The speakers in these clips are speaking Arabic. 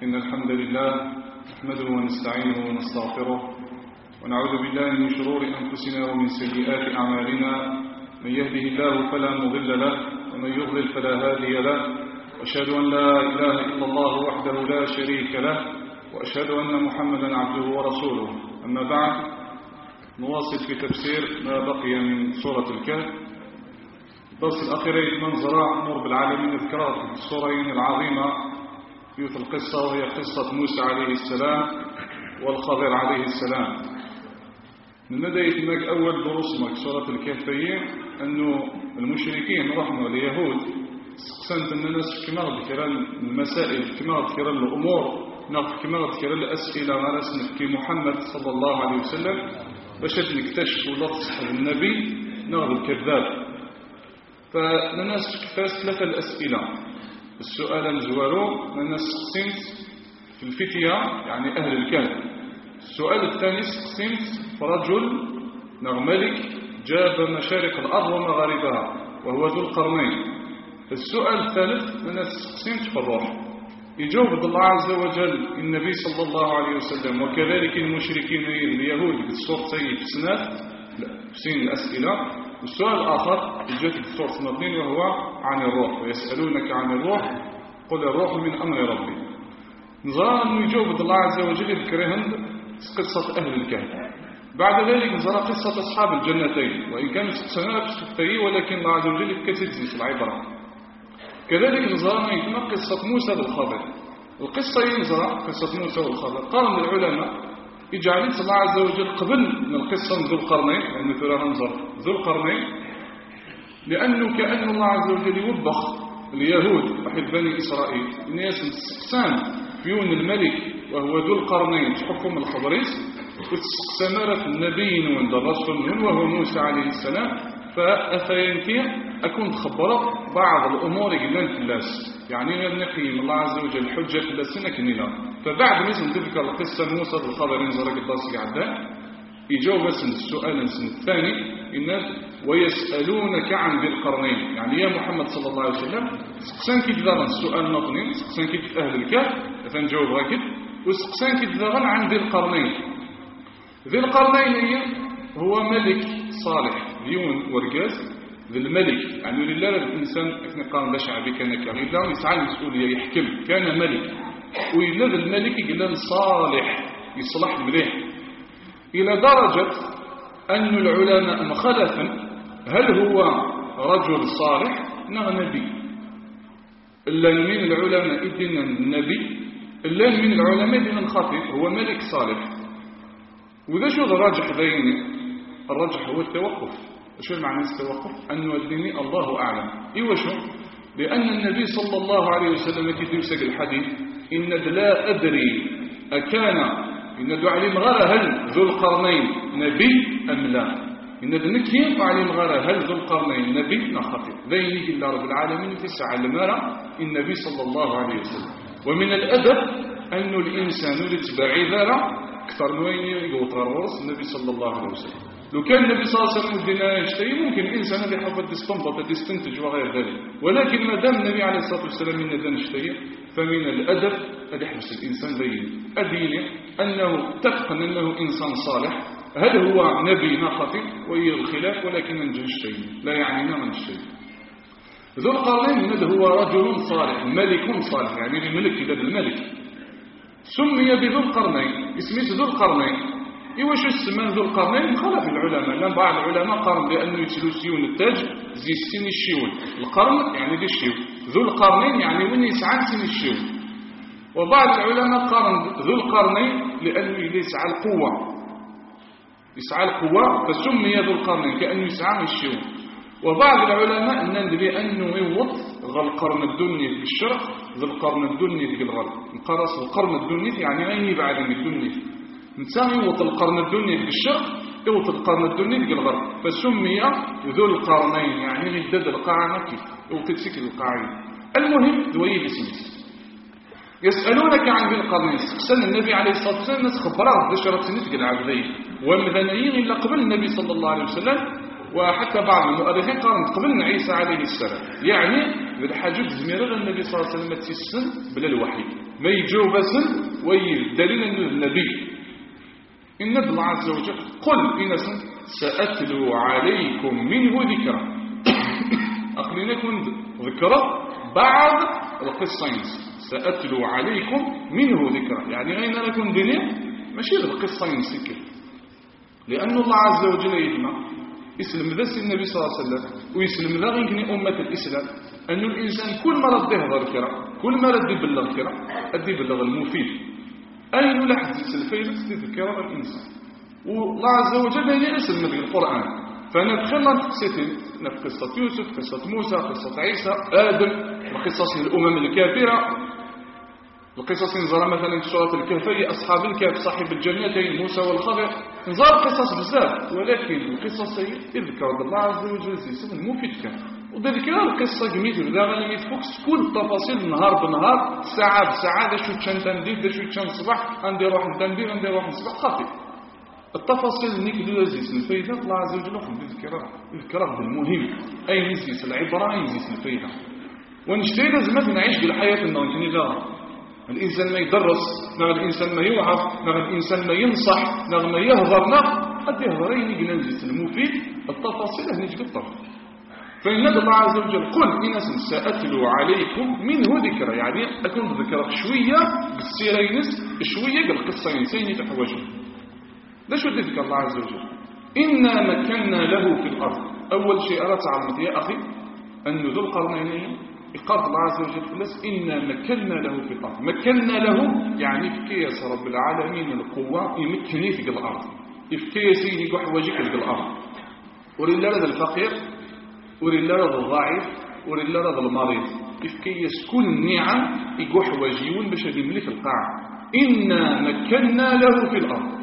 إن الحمد لله نحمده ونستعينه ونستغفره ونعوذ بالله من شرور أنفسنا ومن سيئات أعمالنا. من يهده الله فلا مضل له ومن يضلل فلا هادي له، وأشهد أن لا إله إلا الله وحده لا شريك له، وأشهد أن محمدا عبده ورسوله. أما بعد، نواصل في تفسير ما بقي من سورة الكهف. الدرس الأخير منظر نور بالعالمين ذكرى في السورين العظيمة في القصة، وهي قصة موسى عليه السلام والخضر عليه السلام. من بداية ماك أول دروس ماك سورة الكهفية أنه المشركين رحموا اليهود سقسنت أن الناس كما ذكر المسائل، كما ذكر الأمور، كما ذكر الأسئلة على سنة محمد صلى الله عليه وسلم باش نكتشف لفظ النبي نغض الكذاب. فالناس كفاس ثلاثة الأسئلة. السؤال الجوارو الناس قسمت في الفتية يعني أهل الكهف. السؤال الثاني قسمت رجل ملك جاب مشارق الأرض ومغاربها وهو ذو القرنين. السؤال الثالث الناس قسمت في الروح. يجاوب الله عز وجل النبي صلى الله عليه وسلم وكذلك المشركين اليهود بالصوت سيد سنات سين الأسئلة. السؤال الآخر جاءت في سورة 2 وهو عن الروح، ويسألونك عن الروح قل الروح من أمر ربي. نظرا أنه يجاوب الله عز وجل يذكرهم قصة أهل الكهف. بعد ذلك نظرا قصة أصحاب الجنتين، وإن كانت سنة في ولكن الله عز وجل كتجزيس العبرة. كذلك نظرا يتم قصة موسى بالخضر. القصة ينظر قصة موسى والخضر قال العلماء يجعلت الله عز وجل قبل من القصة من ذو القرنين، لأنه ترى ننظر ذو القرنين لأنه كأن الله عز وجل يوبخ اليهود وحد بني إسرائيل الناس تستقسام فيون الملك وهو ذو القرنين تحكم الخبريس، وتستمرت النبي وعند الرسول وهو موسى عليه السلام. فأفينكي أكون تخبرت بعض الأمور قلنا في الناس، يعني نقيم الله عز وجل حجة في السنة كنينا. فبعد مثل تذكر القصة موسى الخضر ينزل الدرس قاعدة يجاوب السؤال الثاني الناس ويسألونك عن ذي القرنين، يعني يا محمد صلى الله عليه وسلم سقسان كذا السؤال نطنين سقسان كذا أهل الكهف فنجاوب راكد، وسقسان كذا عن ذي القرنين. ذي القرنين هو ملك صالح ليون ورقاز. ذي الملك يعني لله الإنسان احنا قام بشعبي كان كغير يسعى المسؤولية يحكم، كان ملك وإلا ذي الملك يقول صالح يصلح مليح، إلى درجة أن العلماء مخالفا هل هو رجل صالح نعم نبي. إلا من العلماء إذن النبي، إلا من العلماء إذن الخطيب هو ملك صالح. وإذا شو الراجح بيني؟ الراجح هو التوقف. شو المعنى التوقف؟ أنه الديني الله أعلم. إيوه شو؟ لأن النبي صلى الله عليه وسلم كي يسق الحديث إن لا أدري أكان إن علم غير هل ذو القرنين نبي أم لا. إن ذنكي علم غير هل ذو القرنين نبي نخطئ ذيني إلا رب العالمين تسعى المرأة النبي صلى الله عليه وسلم. ومن الأدب أن الإنسان يتبع ذرة أكثر من وين يقوطر ورس النبي صلى الله عليه وسلم. لو كان النبي صلى الله عليه وسلم الدين يشتري ممكن الإنسان اللي حفظ يستنبط يستنتج وغير ذلك، ولكن ما دام النبي عليه الصلاة والسلام من الدين يشتري فمن الأدب أن يحبس الإنسان ذين الدين أنه تفقن أنه إنسان صالح. هل هو نبي نخطئ وهي الخلاف، ولكن ننجل الشيء لا يعني من الشيء. ذو القرنين هذا هو رجل صالح ملك صالح، يعني الملك إلى الملك سمي بذو القرنين، اسمه ذو القرنين. إيواش السمان ذو القرنين خلف العلماء، لأن بعض العلماء قارن بأنه يتلو سيون التاج زي السن الشيون. القرن يعني دي الشيون، ذو القرنين يعني وين يسعى سن الشيون. وبعض العلماء قارن ذو القرنين لأنه يسعى القوة، يسعى القوة فسمي ذو القرنين كأنه يسعى الشيون. وبعض العلماء ندري أنه يوط ذو القرن الدني في الشرق ذو القرن الدني في الغرب. القرص القرن الدني يعني أين بعد من الدني نسمي يوط القرن الدني في الشرق يوط القرن الدني في الغرب، فسمي ذو القرنين يعني غدد القاعة كيف يوط تسك القاعين. المهم ذوي بسمس يسألونك عن ذي القرنين. سأل النبي عليه الصلاة والسلام الناس خبرات بشرة سنتك العبدين والمذنيين إلا قبل النبي صلى الله عليه وسلم، وحتى بعض المؤرخين قارن قبل عيسى عليه السلام، يعني بالحاجة زميرة النبي صلى الله عليه وسلم تسن بلا الوحي. ما يجاوب بسن ويدليل أنه النبي إن الله عز وجل قل إنسا سأتلو عليكم منه ذكرى أقلنا يكون ذكرى بعد القصة سأتلو عليكم منه ذكرى يعني غير لكم دنيا ماشي القصة ينسكر لأن الله عز وجل يجمع يسلم ذا النبي صلى الله عليه وسلم ويسلم ذا غير أمة الإسلام أن الإنسان كل مرة يهضر كرة كل مرة يبلغ كرة يبلغ المفيد أين لحظة الفيلة تذكر الإنسان والله عز وجل يسلم في القرآن فندخلنا في قصة يوسف قصة موسى قصة عيسى آدم وقصص الأمم الكافرة القصص نزار مثلا في سورة الكهف أصحاب الكهف صاحب الجنتين موسى والخضر نزار قصص بزاف ولكن القصص يذكر الله عز وجل يسمى المفيد كان وذلك القصة جميلة بدا غني يتفوكس كل التفاصيل نهار بنهار ساعة بساعة شو تشان تندير دا شو تشان صباح عندي روح ندير عندي روح نصبح خاطئ التفاصيل نيك لازيس الفايدة الله عز وجل يخلي الذكرى بالمهم أي يزيس العبرة أي يزيس الفايدة ونشتري لازم نعيش بالحياة النوعية الإنسان ما يدرس نغ الإنسان ما يوعظ نغ الإنسان ما ينصح نغ ما يهضر قد يهضرين يجنزيس المفيد التفاصيل هنجي بالطرف فإن الله عز وجل قل إن سأتلو عليكم منه ذكرى يعني أكون ذكرى شوية بالسيرينس شوية بالقصة إنساني تحوجه ده شو ذكر الله عز وجل إنا مكنا له في الأرض أول شيء أردت على يا أخي أن ذو القرنين قال الله عز وجل إنا مكنا له في الأرض مكنا له يعني في كيس رب العالمين القوة يمكني في الأرض في كيس يقح وجهك في الأرض ولله هذا الفقير ولله هذا الضعيف ولله هذا المريض في كيس كل النعم يقح وجهون باش يملك القاع إنا مكنا له في الأرض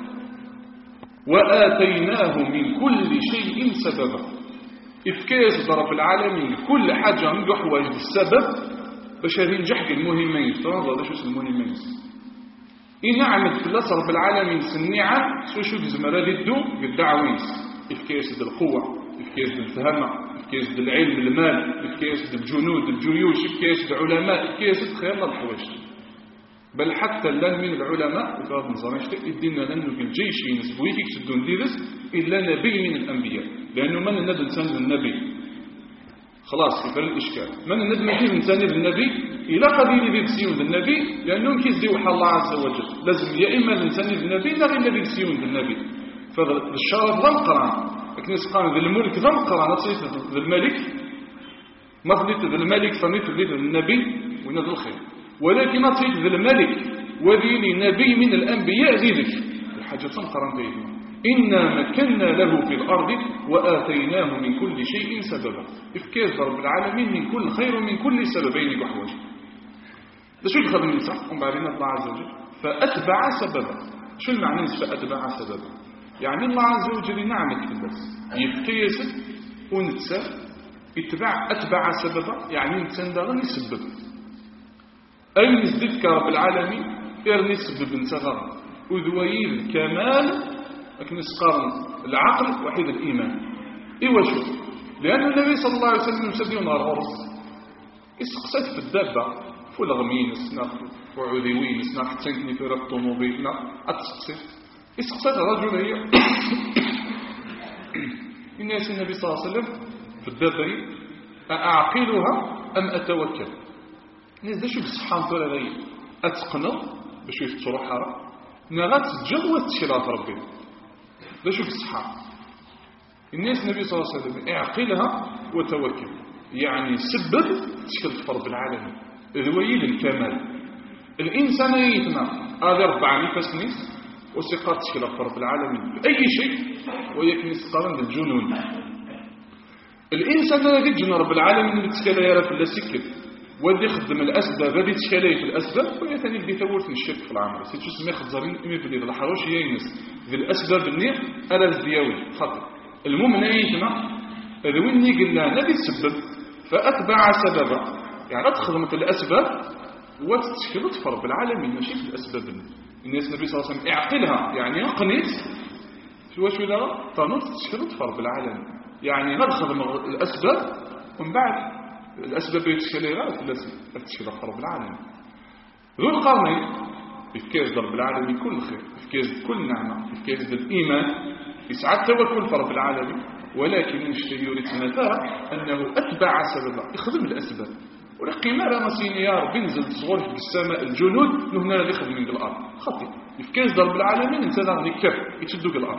وآتيناه من كل شيء سببا إفكاس ضرب العالمين كل حاجة عنده حوايج السبب باش ينجح المهمين تنظر شو اسم المهمين إن عمد في الله رب العالمين سنعة شو بزمرة للدو بالدعويس إفكاس القوة إفكاس الفهمة إفكاس العلم المال إفكاس الجنود الجيوش إفكاس العلماء إفكاس خير الحوايج بل حتى لن من العلماء وقال نظامش تأدينا لأنه بالجيش ينسبويك يكسدون ديرس إلا نبي من الأنبياء لأنه من النبي إنسان للنبي خلاص يفعل الإشكال من النبي مكيف إنسان للنبي إلى قدير ذي للنبي لأنهم كيزيو حال الله عز وجل لازم يا إما الإنسان للنبي لا غير النبي يسيون للنبي فالشرف ذا القرآن لكن يسقان ذي الملك ذا القرآن نصيت ذي الملك ما فضيت ذي الملك فنيت ذي النبي ونذ الخير ولكن نصيت ذي الملك وذي نبي من الأنبياء ذلك الحاجة تنقرن بينهم إنا مكنا له في الأرض وآتيناه من كل شيء سببا إفكاس رب العالمين من كل خير من كل سببين وحوج ده شو يخذ من صح وبعدين الله عز وجل فأتبع سببا شو المعنى فأتبع سببا يعني الله عز وجل نعمة في الناس يفكاس ونتسى أتبع سببا يعني نتسى داغن يسبب أي نزدك رب العالمين إرني سبب نتغر وذويل الكمال لكن يسقارن العقل وحيد الإيمان إيوا شو لأن النبي صلى الله عليه وسلم سبيل نار غرص يسقسات في الدابة فول غمين سناخ وعذيوين سناخ تنكني في رب طموبيل أتسقسات يسقسات رجل هي إن ياسي النبي صلى الله عليه وسلم في الدابة أعقلها أم أتوكل نزل شو بصحان طول غير أتقنه باش يفتح روحها نغات تجوز تشيلات ربي ده شوف الصحابة الناس النبي صلى الله عليه وسلم اعقلها وتوكل يعني سبب تشكل فرض العالمين ذويل الكمال الإنسان يتنا هذا 4 نفس نيس وسقط تشكل فرض العالمين بأي شيء ويكن يسقرن الجنون الإنسان لا يجن رب العالمين بتشكل يعرف إلا سكت ودي يخدم الأسباب هذه تشكالية في الأسباب وهي ثاني اللي ثورت الشرك في العمل سيتشو سمي خزارين إمي في الليل الحروش يينس ذي الأسباب النير ألا الدياوي خاطر المهم نايتنا ذوين قلنا نبي السبب فأتبع سببا يعني أتخدمت الأسباب وتشكل تفر بالعالمين ماشي في الأسباب الناس النبي صلى الله عليه وسلم اعقلها يعني أقنيت شو لا فنوت تشكل تفر بالعالمين يعني نخدم الأسباب ومن بعد الأسباب يتشكلها لا تشكل رب العالمين ذو القرنين إفكاس رب العالمين كل خير، إفكاس كل نعمة، إفكاس الإيمان، يسعد توكل في رب العالمين، ولكن يريد مثلا أنه أتبع سببا، يخدم الأسباب، ولكن ما راه مسيني يا ربي نزل تصغر في السماء الجنود نهنا اللي يخدم من الأرض، خطي إفكاس رب العالمين انت راه كف يتشدوك الأرض.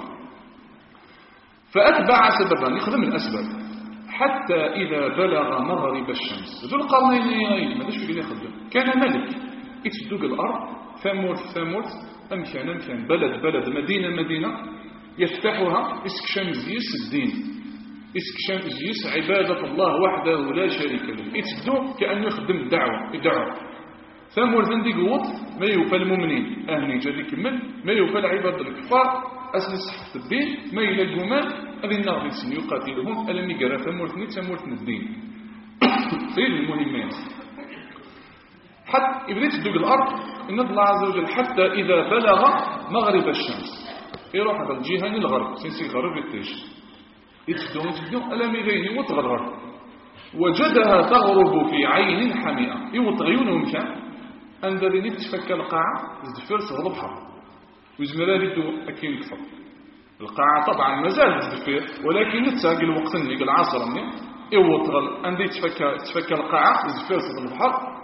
فأتبع سببا يخدم الأسباب حتى إذا بلغ مغرب الشمس. ذو القرنين ماذاش في يخدم، كان ملك يتشدوك الأرض، ثمورث أمكان بلد مدينة يفتحها إسكشام زيس الدين، إسكشام زيس عبادة الله وحده لا شريك له، يتشدو كأنه يخدم الدعوة. ثمورث عندي قوط ما يوفى المؤمنين أهني جادي كمل ما يوفى العباد الكفار أسل صحة الدين ما يلاقوا مال هذه النار يقاتلهم ألم يقرأ ثمورث الدين غير المهمات. حتى إبريت تدوق الأرض إن الله عز وجل حتى إذا بلغ مغرب الشمس يروح هذا الجهة للغرب سنسي غرب التيش يتدون ألم يغيني وتغرب وجدها تغرب في عين حمئة يوطغيونهم كان عند ذلك تفكى القاعة الزفير صغر البحر وزمرا يدو أكين كفر القاعة طبعا مازال الزفير ولكن نتساق الوقت اللي العصر مني يوطغل عندي تفكى القاعة الزفير صغر البحر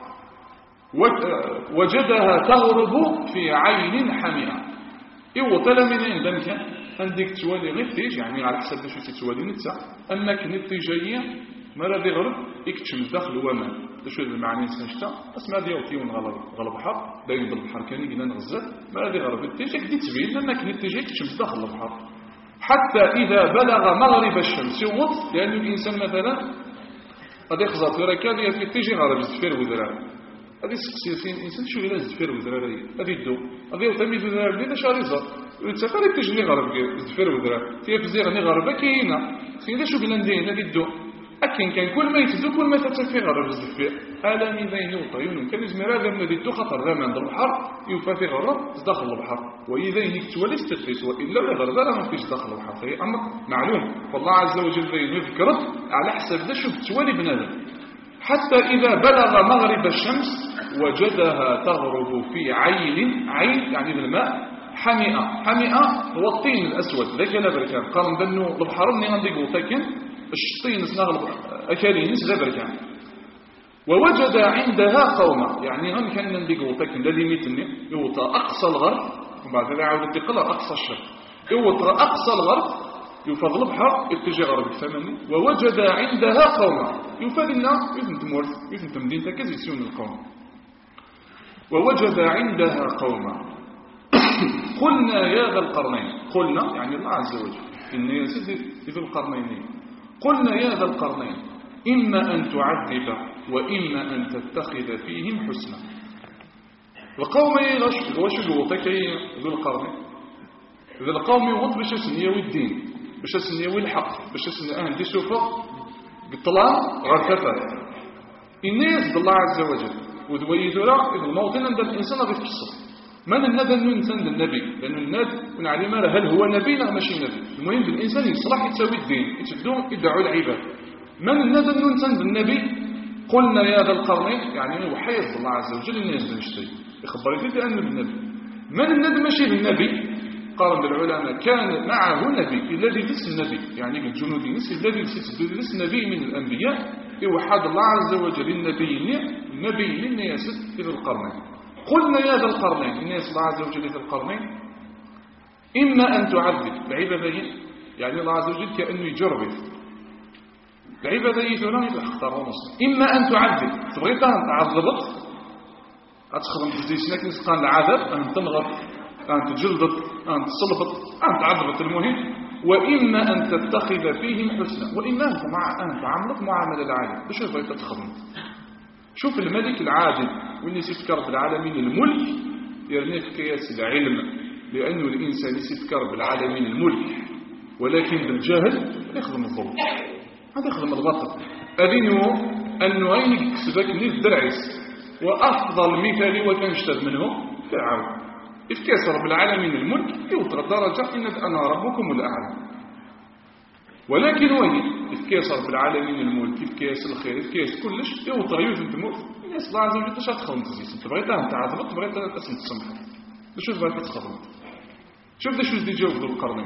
وجدها تغرب في عين حمئة يوطل من عندك عندك توالي غير تيج يعني على حسب شو تتوالي نتسا أما كنت جاية ما راه يغرب يكتشم داخل وما شو المعني نسنشتا اسمع ديالتي غلب بحر باين بالبحر كان يجينا نغزل ما راه يغرب التيج كدي تبين لما كنت تيجي يكتشم داخل البحر حتى إذا بلغ مغرب الشمس يوط لأن الإنسان مثلا غادي يخزر في ركاد في تيجي غرب الزفير وذراري غادي يسقسي الإنسان شو إلا الزفير وذراري غادي يدو غادي يعتمد ذراري لذا شاريزر يتسافر تيجي غرب الزفير وذراري تيفزيغ غرب كاينه سيدا شو بلا ندير غادي يدو أكن كان كل ما يتزو كل ما تتفي غرب الزفير آلامي ذين يوطيون كان يزمر هذا من يدو خطر غاما عند البحر يوفى غرب داخل البحر وإذا يكتوى لستفيس وإلا غرب لا ما فيش داخل البحر في أمر معلوم فالله عز وجل ذين يذكره على حسب ذا شو بتوالي بنادم حتى إذا بلغ مغرب الشمس وجدها تغرب في عين يعني الماء حمئة هو الطين الأسود ذاك لا بركان قال بأنه البحر اللي عندي قوتاكن الشطين سنغلب أكالين سغبركان ووجد عندها قوما يعني هم كان عندي قوتاكن الذي ميتني يوطى أقصى الغرب وبعد ذلك عاود يقلع أقصى الشرق يوطى أقصى الغرب يفضل البحر يتجي غرب الثماني ووجد عندها قوما يفادنا يثنت مدينة كزيسيون القوم ووجد عندها قوما قلنا يا ذا القرنين قلنا يعني الله عز وجل إن يسد ذو القرنين قلنا يا ذا القرنين إما أن تعذب وإما أن تتخذ فيهم حسنا القوم وشو قوتك ذو القرنين ذو القوم يوط باش سنيوي الدين باش سنيوي الحق باش سنيوي دي سوفا بالطلام غرفة الناس بالله عز وجل وذويذ لا إذا الموطن عند الإنسان غير تفصل من الندى أنه إنسان النبي لأن النبي ونعلم هل هو نبي لا ماشي نبي المهم بالإنسان يصلح يتساوي الدين يتدون يدعوا العباد من الندى أنه إنسان النبي قلنا يا ذا القرنين يعني وحيز الله عز وجل الناس نشتري يخبر يدي أنه النبي من النبي ماشي بالنبي قال بالعلماء كان معه نبي الذي ليس النبي يعني الجنود الذي ليس نبي من الأنبياء يوحد الله عز وجل النبي للناس في القرنين قلنا يا ذا القرنين الناس الله عز وجل في القرنين إما أن تعذب بعبادة يعني الله عز وجل كأنه يجرب بعبادة يثنان الأخطار ونص إما أن تعذب تبغي تعذبت أتخدم تزيسنك نسقان العذاب أن تنغر أن تجلدت أن تصلبت أن تعذبت المهم وإما أن تتخذ فيهم حسنا وإما أن تعاملت معاملة العالم بشو بغيت تتخدم شوف الملك العادل واللي يذكر بالعالمين الملك يرني في كياس العلم لأنه الإنسان يذكر بالعالمين الملك ولكن بالجهل يخدم الظلم هذا يخدم الباطل أذنه أنه أين يكسبك من الدرعس وأفضل مثال وكنشتد منه فرعون إفكاس بالعالمين الملك يوطر درجة إن أنا ربكم الأعلى ولكن وين إفكاس رب العالمين الملك إفكاس الخير إفكاس كلش يوطر يوزن تموت الناس الله عز وجل باش تخدم تزيد تبغي تعذب تبغي تسمح تسمح شوف بغيت تخدم شوف واش يجاوب ذو القرنين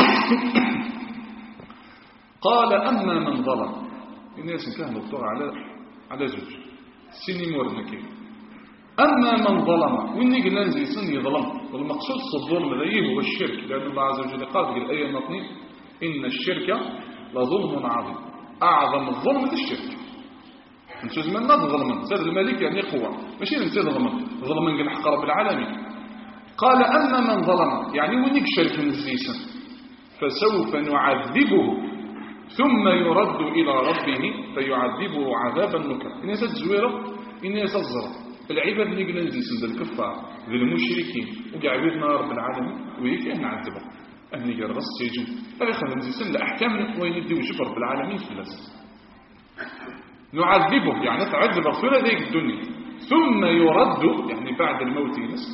قال أما من ظلم الناس كان مفتوح على زوج سيني مورنا كيف أما من ظلم وإني قلنا نزيسن يظلم والمقصود الظلم ذي هو الشرك لأن الله عز وجل قال في الآية النطنية إن الشرك لظلم عظيم أعظم الظلم الشرك نشوز من نظ ظلما سيد الملك يعني قوة ماشي نسيد ظلما قال حق رب العالمين قال أما من ظلم يعني وإنك شرك نزيسن فسوف نعذبه ثم يرد إلى ربه فيعذبه عذابا نكرا إن يسد زويرة إن يسد الزرع العباد اللي قلنا نزيسن ذا الكفار ذا المشركين وقع عبيدنا رب العالمين ويك نعذبه أهني قال غص يجن هذا خلنا نزيسن لأحكام وين يدي وجب رب العالمين في الأساس نعذبه يعني تعذب رسول ذيك الدنيا ثم يرد يعني بعد الموت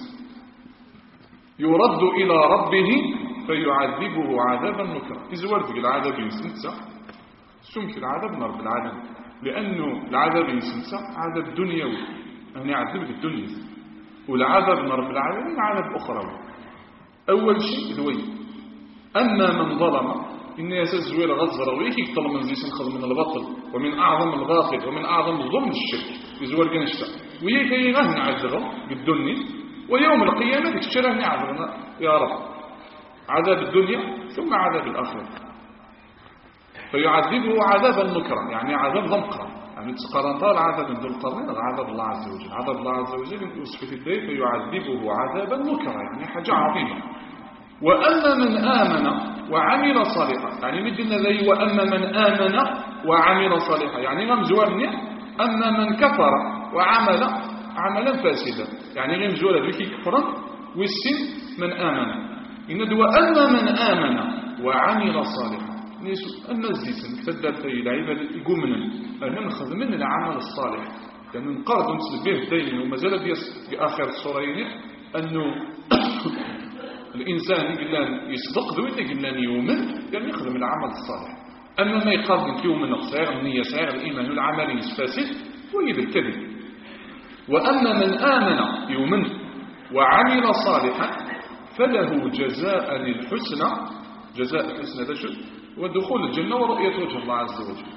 يرد إلى ربه فيعذبه عذابا نكرا إذا العذاب ينسنسى سمك العذاب رب العالمين لأنه العذاب ينسنسى عذاب دنيوي يعني يعذبك الدنيا والعذاب رب العالمين عذاب أخرى أول شيء ذوي أما من ظلم إن يسزوير غزر ويكي يطلب من زيسن خذ من البطل ومن أعظم الباطل ومن أعظم الظلم الشرك يزور جنشتا ويكي يغهن عذبه بالدنيا ويوم القيامة تشتره نعذبنا يا رب عذاب الدنيا ثم عذاب الآخرة فيعذبه عذابا نكرا يعني عذاب ضمقرا يعني تقارنطا العذاب من ذو القرنين عذاب الله عز وجل عذاب الله عز وجل يوصف في الدين فيعذبه عذابا نكرا يعني حاجة عظيمة وأما من آمن وعمل صالحا يعني مثل ذي وأما من آمن وعمل صالحا يعني غمزورني أما من كفر وعمل عملا فاسدا يعني غمزور ذلك كفرا والسن من آمن إن وأما من آمن وعمل صالحا أما الزيسن كتدرت العباد يقومنا أن نخذ من العمل الصالح لأنه نقرض نسل به الدين وما زال في آخر الصورين أنه الإنسان يقول يصدق ذو يقول يؤمن يعني يخدم العمل الصالح أما ما يقرض يؤمن صغير النية صغير الإيمان والعمل يسفاسد ويذ الكذب وأما من آمن يؤمن وعمل صالحا فله جزاء الحسنى جزاء الحسنى ذا ودخول الجنة ورؤية وجه الله عز وجل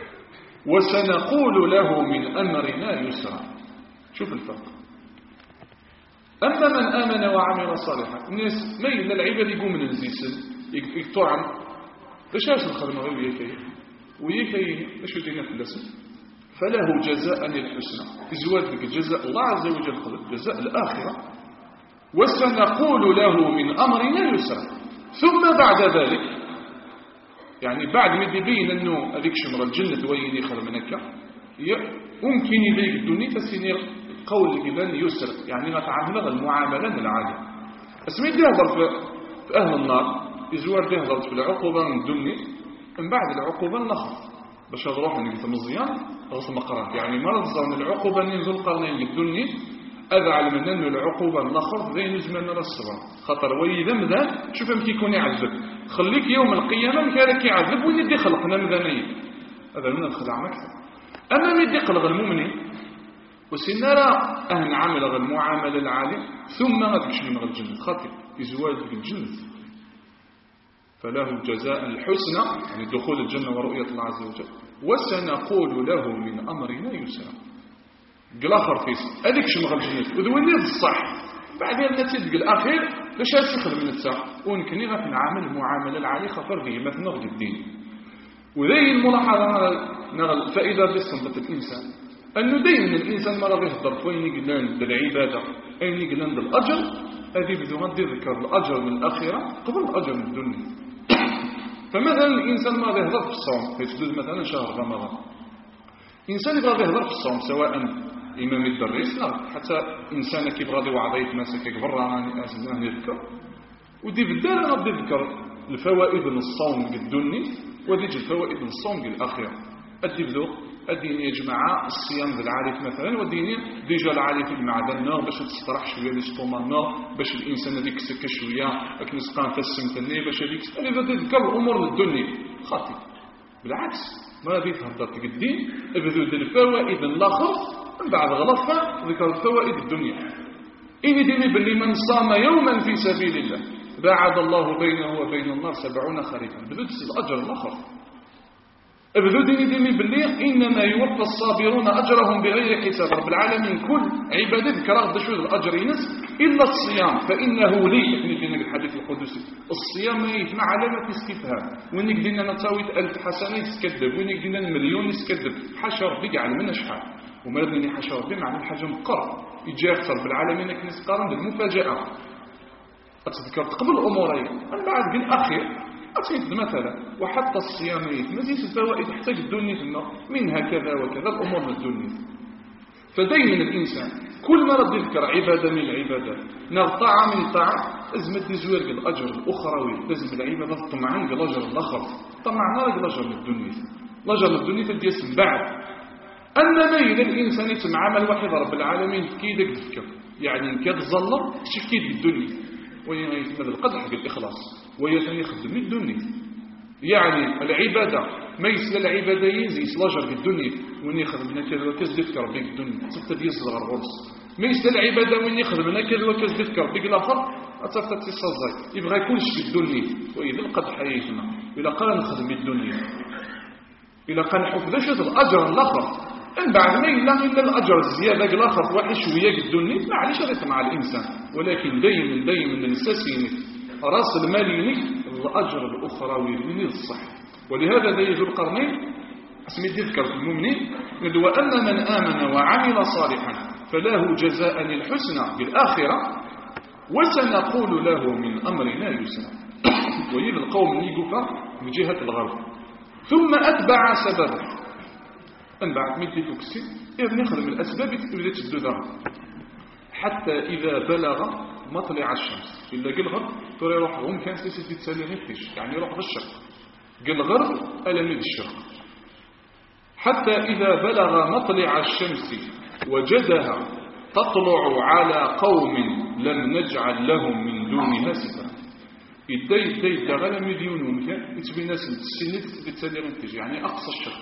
وسنقول له من أمرنا يسرا شوف الفرق أما من آمن وعمل صالحا الناس ما إلا العباد يقوم من الزيسل يقطعن فشاش الخدمة ويكي ايش يدينا في اللسن فله جزاء الحسنى إزواد لك جزاء الله عز وجل خلق جزاء الآخرة وسنقول له من أمرنا يسرا ثم بعد ذلك يعني بعد ما يبين أنه هذيك شمر الجنة وين يخرج منك ممكن يضيق الدنيا فسينير قول لن يسر يعني نتعامل المعاملة العادية اسمي يهضر في أهل النار يزور يهضر في العقوبة من الدنيا من بعد العقوبة النخف باش نروح نقول مزيان غص مقرات يعني مرض من العقوبة ننزل قرنين للدنيا أذعل من أن العقوبة النخف ذي نزمنا للصبر خطر وإذا مذان شوف مكي يكون يعذب خليك يوم القيامة مكارك يعذب ويدي خلقنا مذانية هذا من الخدع مكتب أما مدي خلق المؤمنين وسنرى أهل عمل المعاملة العالية ثم غدكش من الجنة خاطر إزواج بالجنة فله جزاء الحسنى يعني دخول الجنة ورؤية الله عز وجل وسنقول له من أمرنا يسرا قال آخر فيس أديك شمغ الجنة وذويني الصح بعدين النتيجة الأخير ليش هتخدم من الساعة ونكني غف نعمل المعاملة العالية خطر به مثل نغد الدين وذي الملاحظة نرى الفائدة اللي استنبط الإنسان أنه دائما الإنسان ما راه يهضر وين يقلان بالعبادة أين يقلان بالأجر هذه بدون غد يذكر الأجر من الآخرة قبل الأجر من الدنيا فمثلا الإنسان ما راه يهضر في الصوم يتدود مثلا شهر رمضان إنسان يبغى يهضر في الصوم سواء إمام الدريس حتى إنسان كيبغى يوعظ يتماسك كبر راني أسنان يذكر ودي بالدار غادي يذكر الفوائد من الصوم الدنيا وديج الفوائد من الصوم الآخرة أدي بدو الدين يا جماعة الصيام بالعارف مثلا والدين ديجا العارف المعدن النار باش تسترح شوية ليستوما النار باش الإنسان هذيك سكة شوية لكن نسقان فالسمتني باش هذيك أنا بدي تذكر الأمور للدنيا خاطي بالعكس ما غادي تهضر في الدين بدو الفوائد الآخر من بعد غلط ذكر الفوائد الدنيا. إني ديني باللي من صام يوما في سبيل الله باعد الله بينه وبين النار 70 خريفا. بدوت الأجر الآخر. بدو ديني باللي إنما يوفى الصابرون أجرهم بغير حساب. رب العالمين كل عبادة كرغد شو الأجر ينس إلا الصيام فإنه لي. نجي الحديث القدسي الصيام يجمع علامة استفهام. وين قلنا نتاوي 1000 حسنة يسكذب، وين قلنا المليون يسكذب. حاشا ربي قال من شحال وما لدني حاشا ربي معنى حاجة مقرب يجي أكثر بالعالمين كنس قارن بالمفاجأة. أتذكر قبل الأمورين من بعد بالأخير أتيت مثلا وحتى الصيام مزيد الفوائد يحتاج الدنيا منها كذا وكذا الأمور من الدنيا. فدايما الإنسان كل ما رد يذكر عبادة من العبادات نغطع من طاعة لازم تزوير الأجر الأخروي. لازم العبادة طمعا بالأجر الآخر طمعنا الأجر من الدنيا. الأجر من الدنيا تديس من بعد. أما ميل الإنسان يتم عمل واحد رب العالمين كيدك تذكر يعني إن كاد ظلم شف كيد الدنيا ويتمد القدح بالإخلاص ويتم يخدم الدنيا. يعني العبادة ما يسلى العبادة يزيس لاجر بالدنيا وين يخدم من كذا وكذا يذكر بك الدنيا تبتدي يصغر الغرس. ما يسلى العبادة وين يخدم من كذا وكذا يذكر بك الآخر أتفتت الصزاي يبغى يكونش في الدنيا. وإذا القدح يجمع إلى قال نخدم الدنيا إلى قال حفظ شد الأجر الآخر. من بعد ما إلا الأجر الزيادة الآخر واحد شوية الدنيا معليش ريت مع الإنسان. ولكن دايما الأساسي رأس المال الأجر الأخروي من الصح. ولهذا ذي ذو القرنين اسمي يذكر في المؤمنين وأن من آمن وعمل صالحا فله جزاء الحسنى بالآخرة وسنقول له من أمرنا يسرا. ويل القوم يقف من جهة الغرب. ثم أتبع سببه من بعد ميتي توكسي إذن يخدم الأسباب يبدأ تدودها حتى إذا بلغ مطلع الشمس إلا قل غرب ترى يروح هم كان سيسي تسالي نفتش يعني يروح بالشرق قل غرب ألمي الشرق حتى إذا بلغ مطلع الشمس وجدها تطلع على قوم لم نجعل لهم من دونها سترا. يدي غلا مليون ومكان يتبين ناس السنة تسالي نفتش يعني أقصى الشرق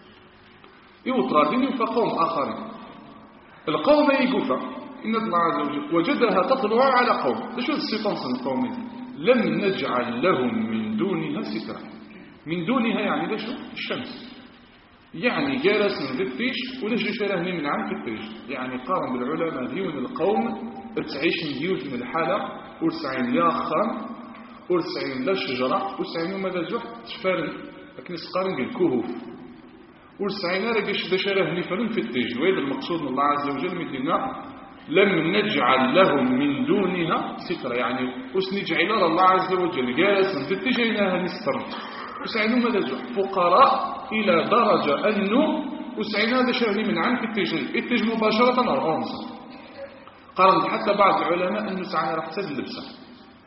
يوطردين فقوم آخرين. القوم يقفا إن الله عز وجل وجدها تطلع على قوم. شو السيطانس القومين لم نجعل لهم من دونها سترا. من دونها يعني ليش الشمس يعني جالس من التيش ولا شو شرهني من عن في التيش. يعني قارن بالعلماء ديون القوم تعيش ديوت من الحالة ورسعين لا خان ورسعين لا شجرة ورسعين ماذا زح تفارن لكن سقارن بالكهوف ورسعين رجش بشره نفرن في التيج. وهذا المقصود من الله عز وجل مدينا لم نجعل لهم من دونها سترة يعني وسنجعل الله عز وجل جالسا بتجيناها نستر وسعينوا ماذا فقراء إلى درجة أنه وسعينا هذا شهري من عن في التيج مباشرة أو أنصر. قال حتى بعض العلماء أنه سعنا راح تسد اللبسة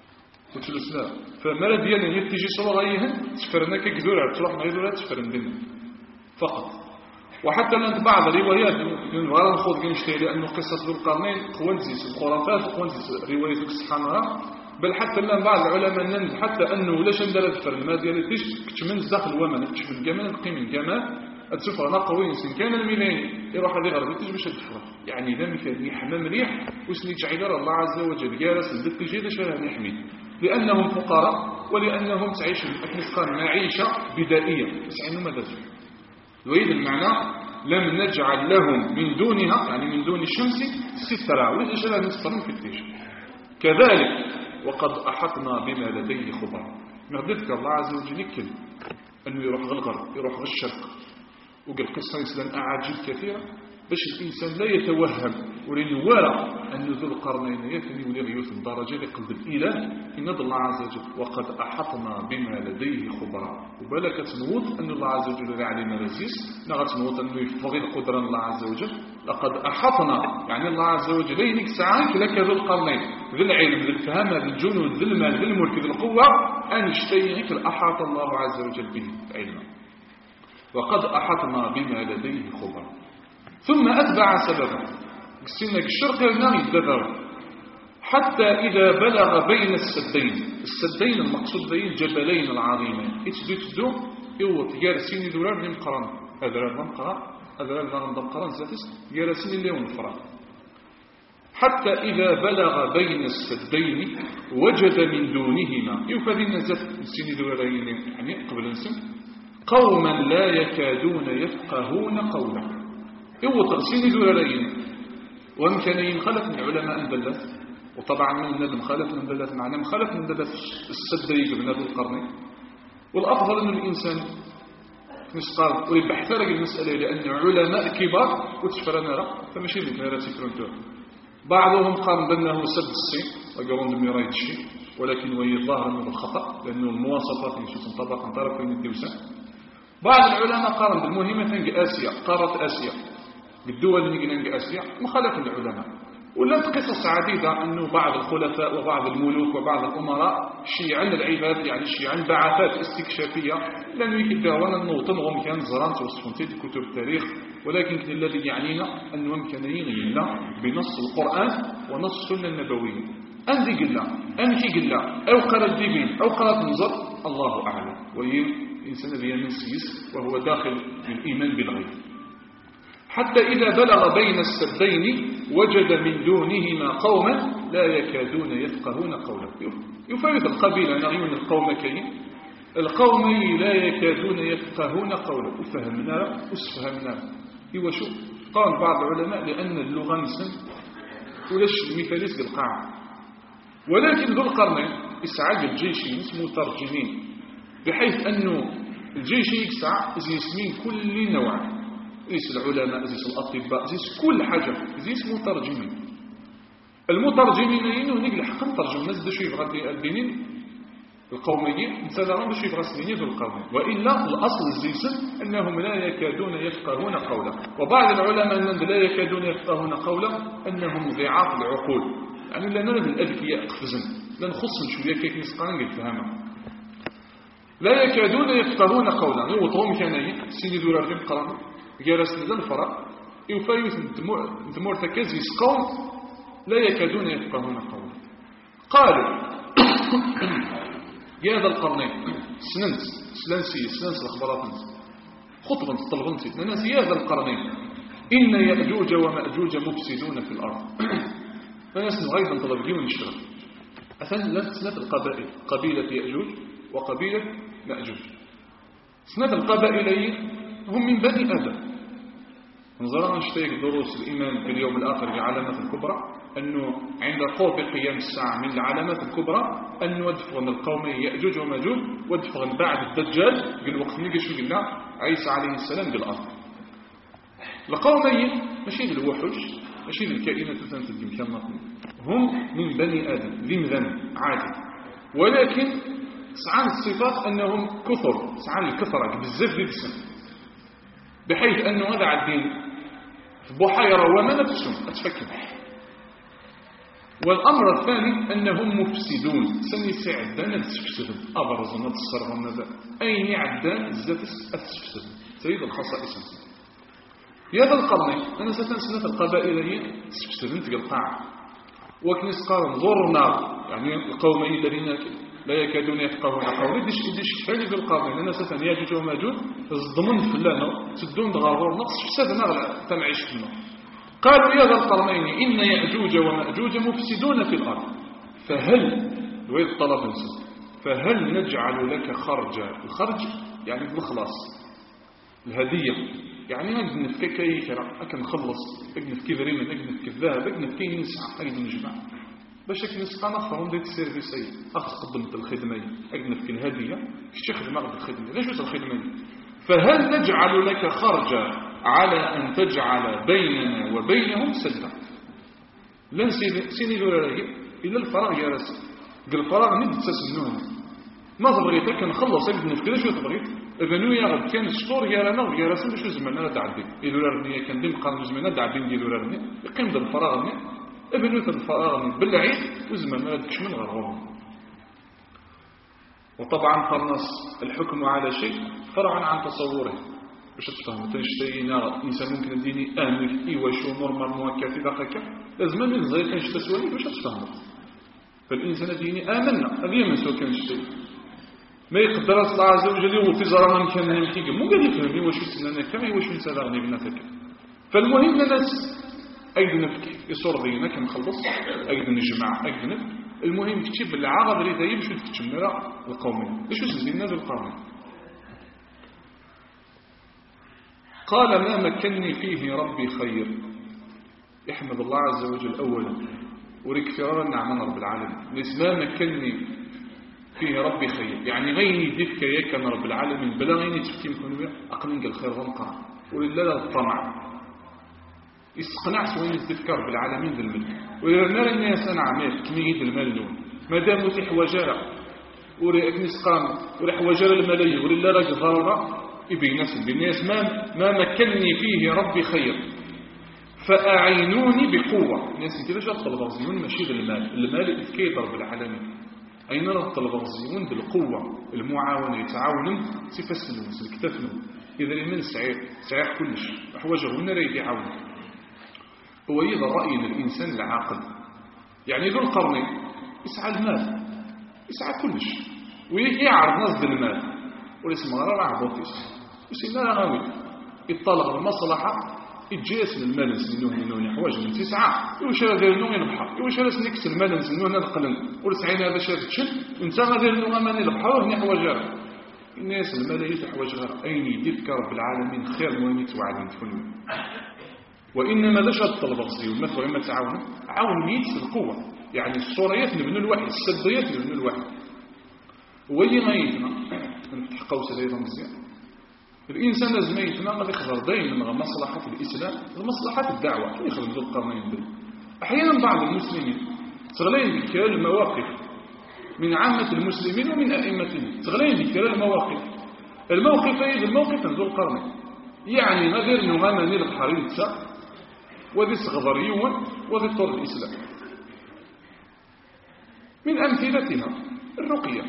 وتلسنا فما ديالنا يتجي صلغيهن تفرناك كذورة تروح ما يدورها تفرن دينا فقط. وحتى أن بعض الروايات من غير الخوض نشتهي لأنه قصة ذو القرنين قوانزيس الخرافات وقوانزيس رواية سبحانها بل حتى الآن بعض العلماء ننزل حتى أنه لاش ندرت فرن ما ديال التيش كتمنز داخل ومن كتمن جمال نقي من جمال أتشوف أنا قوي إنسان كان الميلاني يروح هذه غربي تيجي باش تفرح يعني ذا مثال حمام ريح وسني جعير الله عز وجل جالس الدت جيد شهر يحمي لأنهم فقراء ولأنهم تعيش أكنسقان معيشة بدائية بس عنهم ماذا وإذا المعنى لم نجعل لهم من دونها يعني من دون الشمس سترا وليش لا نسترن في التيش. كذلك وقد أحطنا بما لديه خبر. نغدتك الله عز وجل يكل أنه يروح غالغرب يروح غالشرق وقال قصة إنسان أعاجيب كثيرة باش الإنسان لا يتوهم ولنوارى أن ذو القرنين يثني ولغيوث الدرجة لقلب الإله إن الله عز وجل وقد أحطنا بما لديه خبرا. وبالك تنوض أن الله عز وجل علينا لزيز نغا تنوض أنه يفضي القدرة الله عز وجل. لقد أحطنا يعني الله عز وجل ينك ساعات لك ذو القرنين ذي العلم ذي الفهم ذي الجنود ذي المال ذي الملك ذي القوة أن اشتيك أحاط الله عز وجل به علما. وقد أحطنا بما لديه خبرا. ثم أتبع سببا السنة الشرق يرنام يتدبر حتى إذا بلغ بين السدين المقصود بين الجبلين العظيمين يتدو إيوه تجار سيني دولار نمقرن هذا رب نمقرن هذا الغرام دقران زاتس جرسين اللي ونفرا حتى إذا بلغ بين السدين وجد من دونهما يفذين زات السين دورين يعني قبل نسم قوما لا يكادون يفقهون قولا السين دورين وإن كان ينخلف من علماء البلاد وطبعا من المخالف من البلاد معنا مخالف من البلاد السدين من هذا القرن والأفضل أن الإنسان نسقال ويبحث لك المسألة لأن علماء كبار وتشفرنا رأى فماشي لك لا تكرنتوه بعضهم قام بأنه سد السين وقالون دم يرايد الشيء ولكن وهي ظاهر من الخطأ لأنه المواصفات يشوف تنطبق عن طرف من الدوسان بعض العلماء قارن بالمهمة في آسيا قارة آسيا بالدول اللي نجي آسيا مخالف العلماء ولات قصص عديدة أنه بعض الخلفاء وبعض الملوك وبعض الأمراء شيعا العباد يعني شيعا بعثات استكشافية لم يكدرون النوطن ومكان زران توصفون في كتب التاريخ ولكن الذي يعنينا أنه ممكنين لنا بنص القرآن ونص السنة النبوية أنذي قلنا أنكي قلنا أو قرأت ديبين أو قرأت نظر الله أعلم وهي إنسان ذي من سيس وهو داخل الإيمان بالغيب حتى إذا بلغ بين السدين وجد من دونهما قوما لا يكادون يفقهون قولا يفرد القبيلة نغيون القوم كي القوم لا يكادون يفقهون قولا أسفهمنا شو قال بعض العلماء لأن اللغة نسم ولاش المثاليس القاع ولكن ذو القرنين إسعاد الجيش اسمه ترجمين بحيث أنه الجيش يسعى يسمين كل نوع زيس العلماء زيس الأطباء زيس كل حاجة زيس مترجمين المترجمين ينو نقل حقا نترجم الناس دشو يبغى البنين القوميين مثلا دشو يبغى السنين ذو القومين وإلا الأصل الزيس أنهم لا يكادون يفقهون قولا وبعض العلماء أنهم لا يكادون يفقهون قولا أنهم ضعاف العقول يعني لا نرد الأذكياء قفزن لا نخصن شوية كيف نسقان قد فهمها لا يكادون يفقهون قولا يوطهم كان سيدي دولار في القرآن جالس نزل الفرق يفايث نتمور تكازي قوم لا يكادون يفقهون قولا قالوا يا ذا القرنين سلنس الأخبارات خطبا طلبنتي الناس يا ذا القرنين إن يأجوج ومأجوج مفسدون في الأرض فناس أيضا طلبين الشرف سنة القبائل قبيلة يأجوج وقبيلة مأجوج سنة القبائلين هم من بني آدم نظرنا نشتيك دروس الإيمان باليوم الآخر العلامات الكبرى أنه عند قرب قيام الساعة من العلامات الكبرى أنه ودفغن القوم يأجوج وماجوج ودفغن بعد الدجال قال وقت نيجي شو قلنا عيسى عليه السلام بالأرض القومين ماشي الوحوش ماشي الكائنات تنتج كما هم من بني آدم ذم عادي ولكن سعان الصفات أنهم كثر سعان الكثرة بزاف بالسن بحيث أنه هذا عدين في بحيرة وما نفسهم أتفكر والأمر الثاني أنهم مفسدون سنسي عدان تفسدون أبرزنا تصرغنا ذا أين عدان الزات أتفسدون سيد الخصائص يا ذا القرنين أنا ستنسنة القبائلية تفسدون تقلقاع وكنس قال انظرنا يعني القومين الذين لا يكادون يفقهون قولا ديش شحال في القرنين أنا ستن ياجوج وماجوج الضمن فلانه تدون دغارور نقص فسادنا تنعيش فينا قالوا يا ذا القرنين إن يأجوج ومأجوج مفسدون في الأرض فهل نجعل لك خرجا الخرج يعني المخلص الهدية يعني نقدر نفكي كيكرا أكن نخلص نقدر نفكي ذريمة نقدر نفكي الذهب نقدر نفكي نسعى نقدر نجمع باش نسقى نخرهم ديت السيرفيسية قدمت الخدمة نقدر نفكي الهدية كيش خدمة غد الخدمة ليش وصل الخدمة فهل نجعل لك خرجا على أن تجعل بيننا وبينهم سدا لن سيني ذولا إلا الفراغ يا رسل قال الفراغ ند تسنوه ما تبغيتك نخلص نقدر نفكي ليش تبغيت إذن يا غد كان الشطور يا رنا يا رسول شو زماننا تعدي إذا رني كان ديم قام زماننا تعدين ديالو رني يقيم ذا الفراغ ني إذن ذا الفراغ بالعيد وزماننا دكش من غرهم وطبعا قرنص الحكم على شيء فرعا عن تصوره باش تفهم تنشتينا إنسان ممكن الديني آمن إيواش ومرمر مواكاتي دقيقة لازم من صغير كانش تسواني باش تفهم فالإنسان الديني آمنا هذه من سوى كانش ما يقدر الله عز وجل يغطي زرعنا كان نمكي مو قال يفهمني واش يسننا كما واش نسال غني بناتك. فالمهم الناس ايضا نفكي يصور دينا كنخلص ايضا نجمع ايضا المهم كتب العرب اللي داير باش تكمل القومين ايش زينا القومين. قال ما مكنني فيه ربي خير. يحمد الله عز وجل اولا وركثر النعم رب العالمين. ليس ما مكنني فيه ربي خير يعني غيني دفك ياك رب العالمين بلا غيني تفكي مكنوية أقنق الخير غنقع ولله الطمع يستقنع سوين الدفك رب العالمين ذا الملك ويرمار الناس أنا عمال كمية المال لون مادام وتح وجارة وريك نسقام وريح وجارة الملايين ولله راك ضرورة يبي الناس ما مكنني فيه ربي خير فأعينوني بقوة. الناس كيفاش الطلبازيون ماشي المال إذكيد رب العالمين أين نرى الطلبازيون بالقوة المعاونة يتعاونون سيفسلون سيكتفنون إذا لمن سعير كلش أحواجه هنا ريد يعاون. هو أيضا رأي الإنسان العاقل يعني ذو القرنين يسعى المال يسعى كلش ويعرض ناس بالمال وليس مغرر عبوطيس وسينا غاوي يطلق المصلحة يتجاس المال نسنوه حواج من تسعة يوش هذا ديرنوه ينبحر يوش هذا سنكس المال نسنوه نقلن ولسعين هذا شاد تشد انت غا ديرنوه أمان ينبحر هني حواجها الناس الملايين حواجها أين يدفك رب العالمين خير وين يتوعدين تكون. وإنما ذا شاد طلب غزيون مثل إما تعاون عاون ميت في القوة يعني الصوريات نبنوا الواحد السديات نبنوا الواحد وي ما يتنا نفتح قوس هذا مزيان. الإنسان لازم يتنا غادي يخضر دائما مصلحة الإسلام ومصلحة الدعوة كي يخدم ذو القرنين دول. أحيانا بعض المسلمين تغلين ذكر المواقف من عامة المسلمين ومن أئمتهم تغلين ذكر الموقف أيضا الموقف ذو القرنين يعني ما غير نغانا نيل الحريم تسا وذي صغضريون وذي طور الإسلام. من أمثلتها الرقية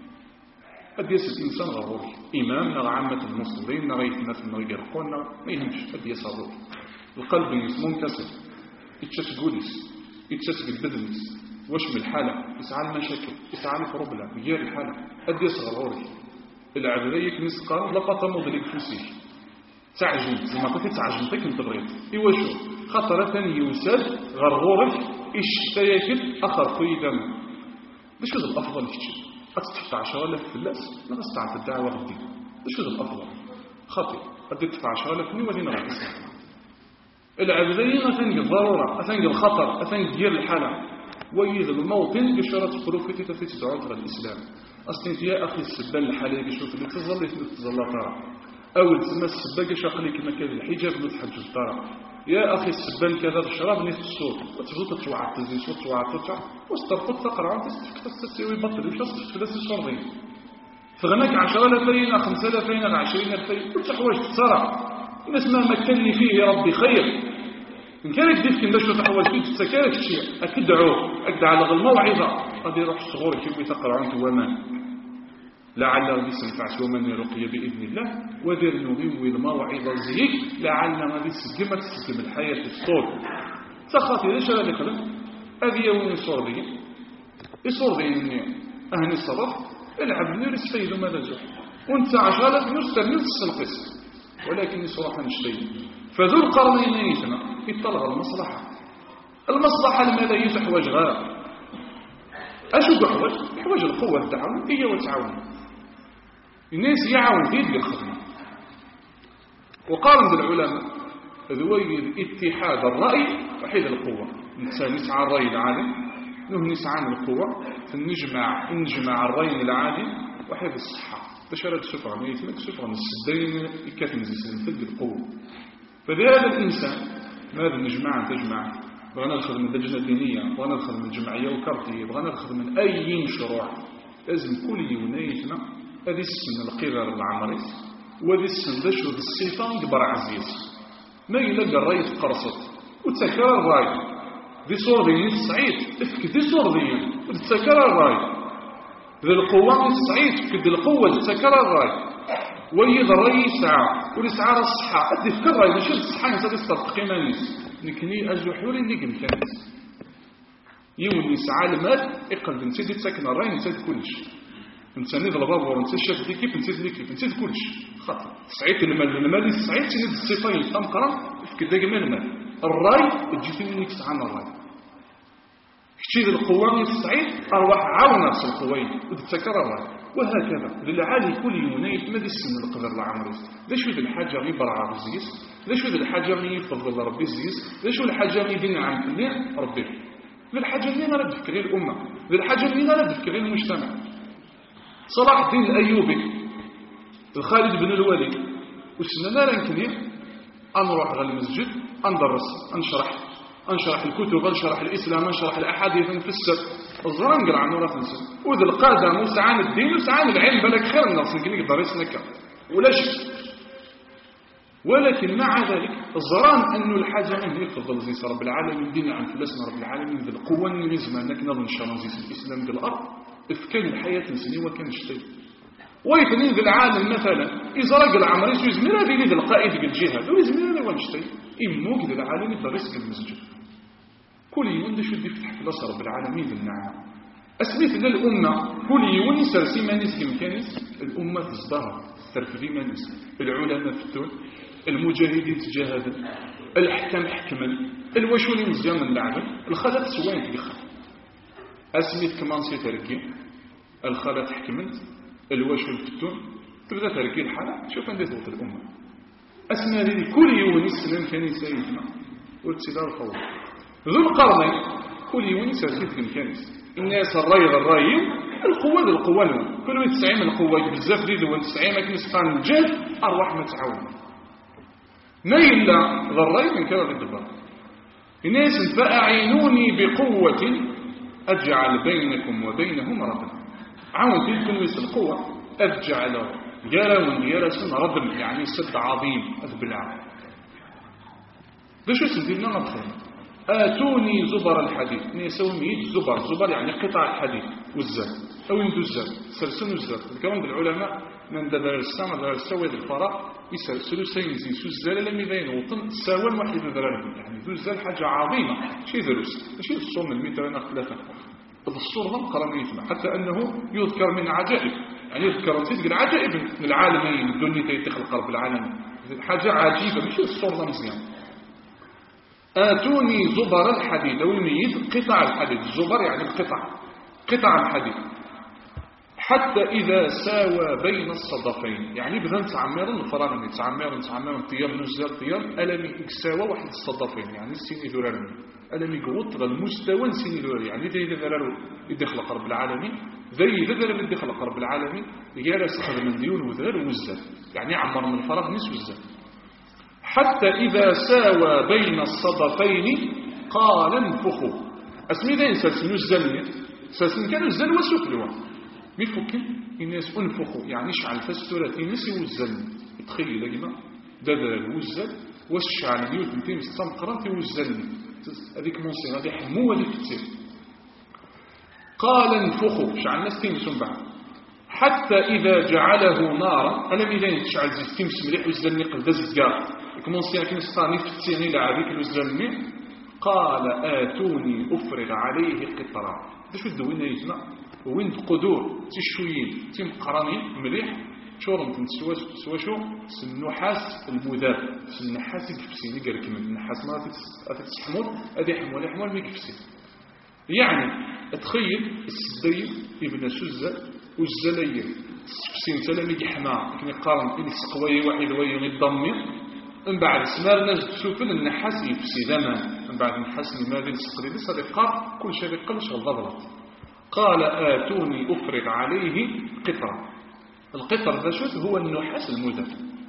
قد يسل الإنسان غروري إمام نغ عامة المسلمين نغيث الناس نغ يرقون ما يهمش قد يسل غروري القلب منكسر يتشاس قوليس يتشاس بالبذنس واش من الحالة يسعى المشاكل يسعى البروبلم يجير الحالة قد يسل غروري العبرية نسقى لقطة مضلق فوسيك تعجن زي ما قلت تعجنتك انت بغيت ايوا شو خطرة يوسد غرغورك اشتياكل اخر قيدا باش هذا الافضل كتشي أتدفع 10,000 في اللاس ما تستعد الدعوة غدي باش هذا الأفضل خاطئ قد تدفع 10,000 ني ولينا غادي تسمع العبدين أثنق الضرورة أثنق الخطر أثنق ديال الحالة ويذ الموطن بشرط بروفيتي تدعوت غير الإسلام أصلا يا أخي السبان الحالة بشوف اللي تظل ترى أول تسمى السبان شاقلي كما كان الحجاب متحجز ترى يا أخي السبان كذا الشراب نيت الصوت وتفضل تتوعد تزي صوت توعد واسترفض تقرأ تستوي بطل وش أصدق ثلاث شهرين فغناك 10,000 5,000 20,000 كل حوايج تتصارع الناس ما مكنني فيه يا ربي خير إن كانت ديفك باش تحوايج فيه تتسكرك شيء أكدعوه أكدع الموعظة غادي يروح الصغور كيف تقرأ عنك ومان لعل غادي يسنفع ومن رقيه باذن الله ودير نغيو الموعظه زيك لعل غادي تسقم الحياه الصوت تخاطي ليش غادي يخدم هذه يوم يصور دي اهني الصرف العب نير السيد ماذا زح وانت 10,000 نستر نفس القسم ولكن صراحه نشتي فذو القرنين يتنا يطلع المصلحه الماليه حوايج غير اشو حوايج القوه التعاون هي والتعاون الناس يعاون في الخدمة. وقارن بالعلماء ذوي الاتحاد الرأي وحيد القوة نسعى الرأي العالم نسعى القوة نجمع الرأي العالم وحيد الصحة بشارة السفرة ما يتمك سفرة من السدين يكاتم زيسان تلك القوة. فلهذا الإنسان ماذا تجمع بغانا نخدم من اللجنة الدينية بغانا نخدم من الجمعية وكارتية بغانا نخدم من أي مشروع لازم كل يونيتنا هذه السنة القرار العمري وهذه السنة داشو الصيفان قبر عزيز ما يلقى الرأي تقرصت وتسكر الرأي دي صور ديني الصعيد تفك دي صور ديني وتسكر الرأي ذي القوة الصعيد تفك دي القوة تسكر الرأي ويد الرأي ساعة ولسعى الصحة أدي فكر الرأي ماشي الصحة ينسى تسترقي مانيس نكني أزوحوري اللي قمكانيس يوم يسعى المال يقلب نسيدي تسكن الرأي نسيد كلش انت نيد البابور انت شاف ليكيب انت ليكيب انت كلشي خاطر صعيت المال صعيت نيد الصفاين تمقرا في كذا المال الراي تجي منك عن الراي كتير القوة الصعيد أرواح عاون نفس القوين وتتكرر وهكذا للعالي كل يونيت ما دي السن القدر العمريس ليش ذي الحاجة غير برع الزيس ليش ذي الحاجة غير يفضل ربي الزيس ليش الحاجة غير يدين عن كلين ربي للحاجة اللي نرد في كلين الأمة للحاجة اللي نرد في كلين المجتمع صلاح الدين الأيوبي الخالد بن الوليد وسننا رانكني أنروح على المسجد أندرس أنشرح الكتب أنشرح الإسلام أنشرح الأحاديث نفسر الزران قرع نورا نفسر وذا القادم وسعان الدين وسعان العلم بالك خير الناس يمكن يقدر يسنكر ولا شيء ولكن مع ذلك الزران أنه الحاجة أنه يفضل زيس رب العالمين دين عن فلسنا رب العالمين ذا القوة النزمة أنك نظن شران زيس الإسلام في الأرض إفكان الحياة نسني وكان اشتري ويفنين ذا العالم مثلا إذا رجل عمريس يزمير هذه ذا القائد في الجهاد ويزمير هذا ونشتري إموك ذا العالم يبدأ رزق المسجد كل يوم ده شو يفتح فلسة رب العالمين بالنعمة أسميت لنا الأمة كل يوم يسرسي مانيس كمكانيس الأمة تصدر الترفدي مانيس العلماء فتون المجاهدين تجاهدا الأحكام حكما الوشوني مزيان من اللعبة الخلق سوين تدخل أسميت كمان سيتركي الخلق حكمت الوشون فتون تبدأ تركي الحالة شوف عندي ضغط الأمة أسمى لي كل يوم يسلم كان يسايدنا والتسدار الفوضى ذو القرنين كل يوم يسرسي كمكانيس الناس الرأي القوة كل ما تسعين القوة بزاف دي ذو تسعين لكن سبحان الجهل أرواح ما تعاون ما إلا ذا من كذا الدبر الناس فأعينوني بقوة أجعل بينكم وبينهم ردم عاون تلك الناس القوة أجعل جرس ردم يعني سد عظيم أذبلع ده شو سندينا نبخير آتوني زبر الحديد نسوي ميت زبر يعني قطع الحديد والزر أو يندو الزر سلسل الزر الكون بالعلماء من دار السماء دار السواد الفراء يسلسلوا سينزين سو الزر لم يبين وطن ساوى واحد ذرارهم يعني ذو الزر حاجة عظيمة شيء ذروس شيء الصور من الميتين ثلاثة الصور هم قرنيتنا حتى أنه يذكر من عجائب يعني يذكر صدق العجائب من العالمين الدنيا تخلق رب العالمين حاجة عجيبة مش الصور مزيان آتوني زبر الحديد أو يميز قطع الحديد الزبر يعني قطع الحديد حتى إذا ساوى بين الصدفين يعني بدأ تعمير الفراغ تعمير طيام نزل طيام ألم يساوى واحد الصدفين يعني السيني ذرارني ألم يقوط المستوى السيني ذراري يعني ذي ذرارو يدخل قرب العالمين ذي ذرارو يدخل قرب العالمين يجالس خذ من ديون وذرار وزل يعني عمر من الفراغ نس وزل حتى إذا ساوى بين الصدفين قال انفخوا اسمي ذا سلسل الزلمة سلسل كان الزل وسفلوا ميفكين الناس انفخوا يعني شعل فستورة نسي والزلمة تخيل لقنا دذل والزل والشعل نيوت متين السمقرات والزلمة هذيك منصير هذه حموة لكتير قال انفخوا شعل الناس تيمسون بعد حتى إذا جعله نارا أنا ميلين تشعل زي تيمس مليح والزلمة قد زقار كمونسيا كي نستاني في التسيني لعبيك الوزلمي قال آتوني أفرغ عليه قطرا باش بدوين يجمع وين قدور تشويين تيم قراني مليح شورم سوا شو النحاس المذاب النحاس يكفسي قال كمان النحاس ما تتحمل هذه حمول ما يكفسي يعني تخيل السديد ابن سوزة والزلاير السفسين سلامي حما كني قارن بين السقوي واحد وين يضمي من بعد سمار الناس تشوفن النحاس يفسي زمان من بعد النحاس لماذا السقري صدقاء كل شيء يقلش الضبط قال آتوني أفرغ عليه قطرا القطر ذا شوف هو النحاس المذاب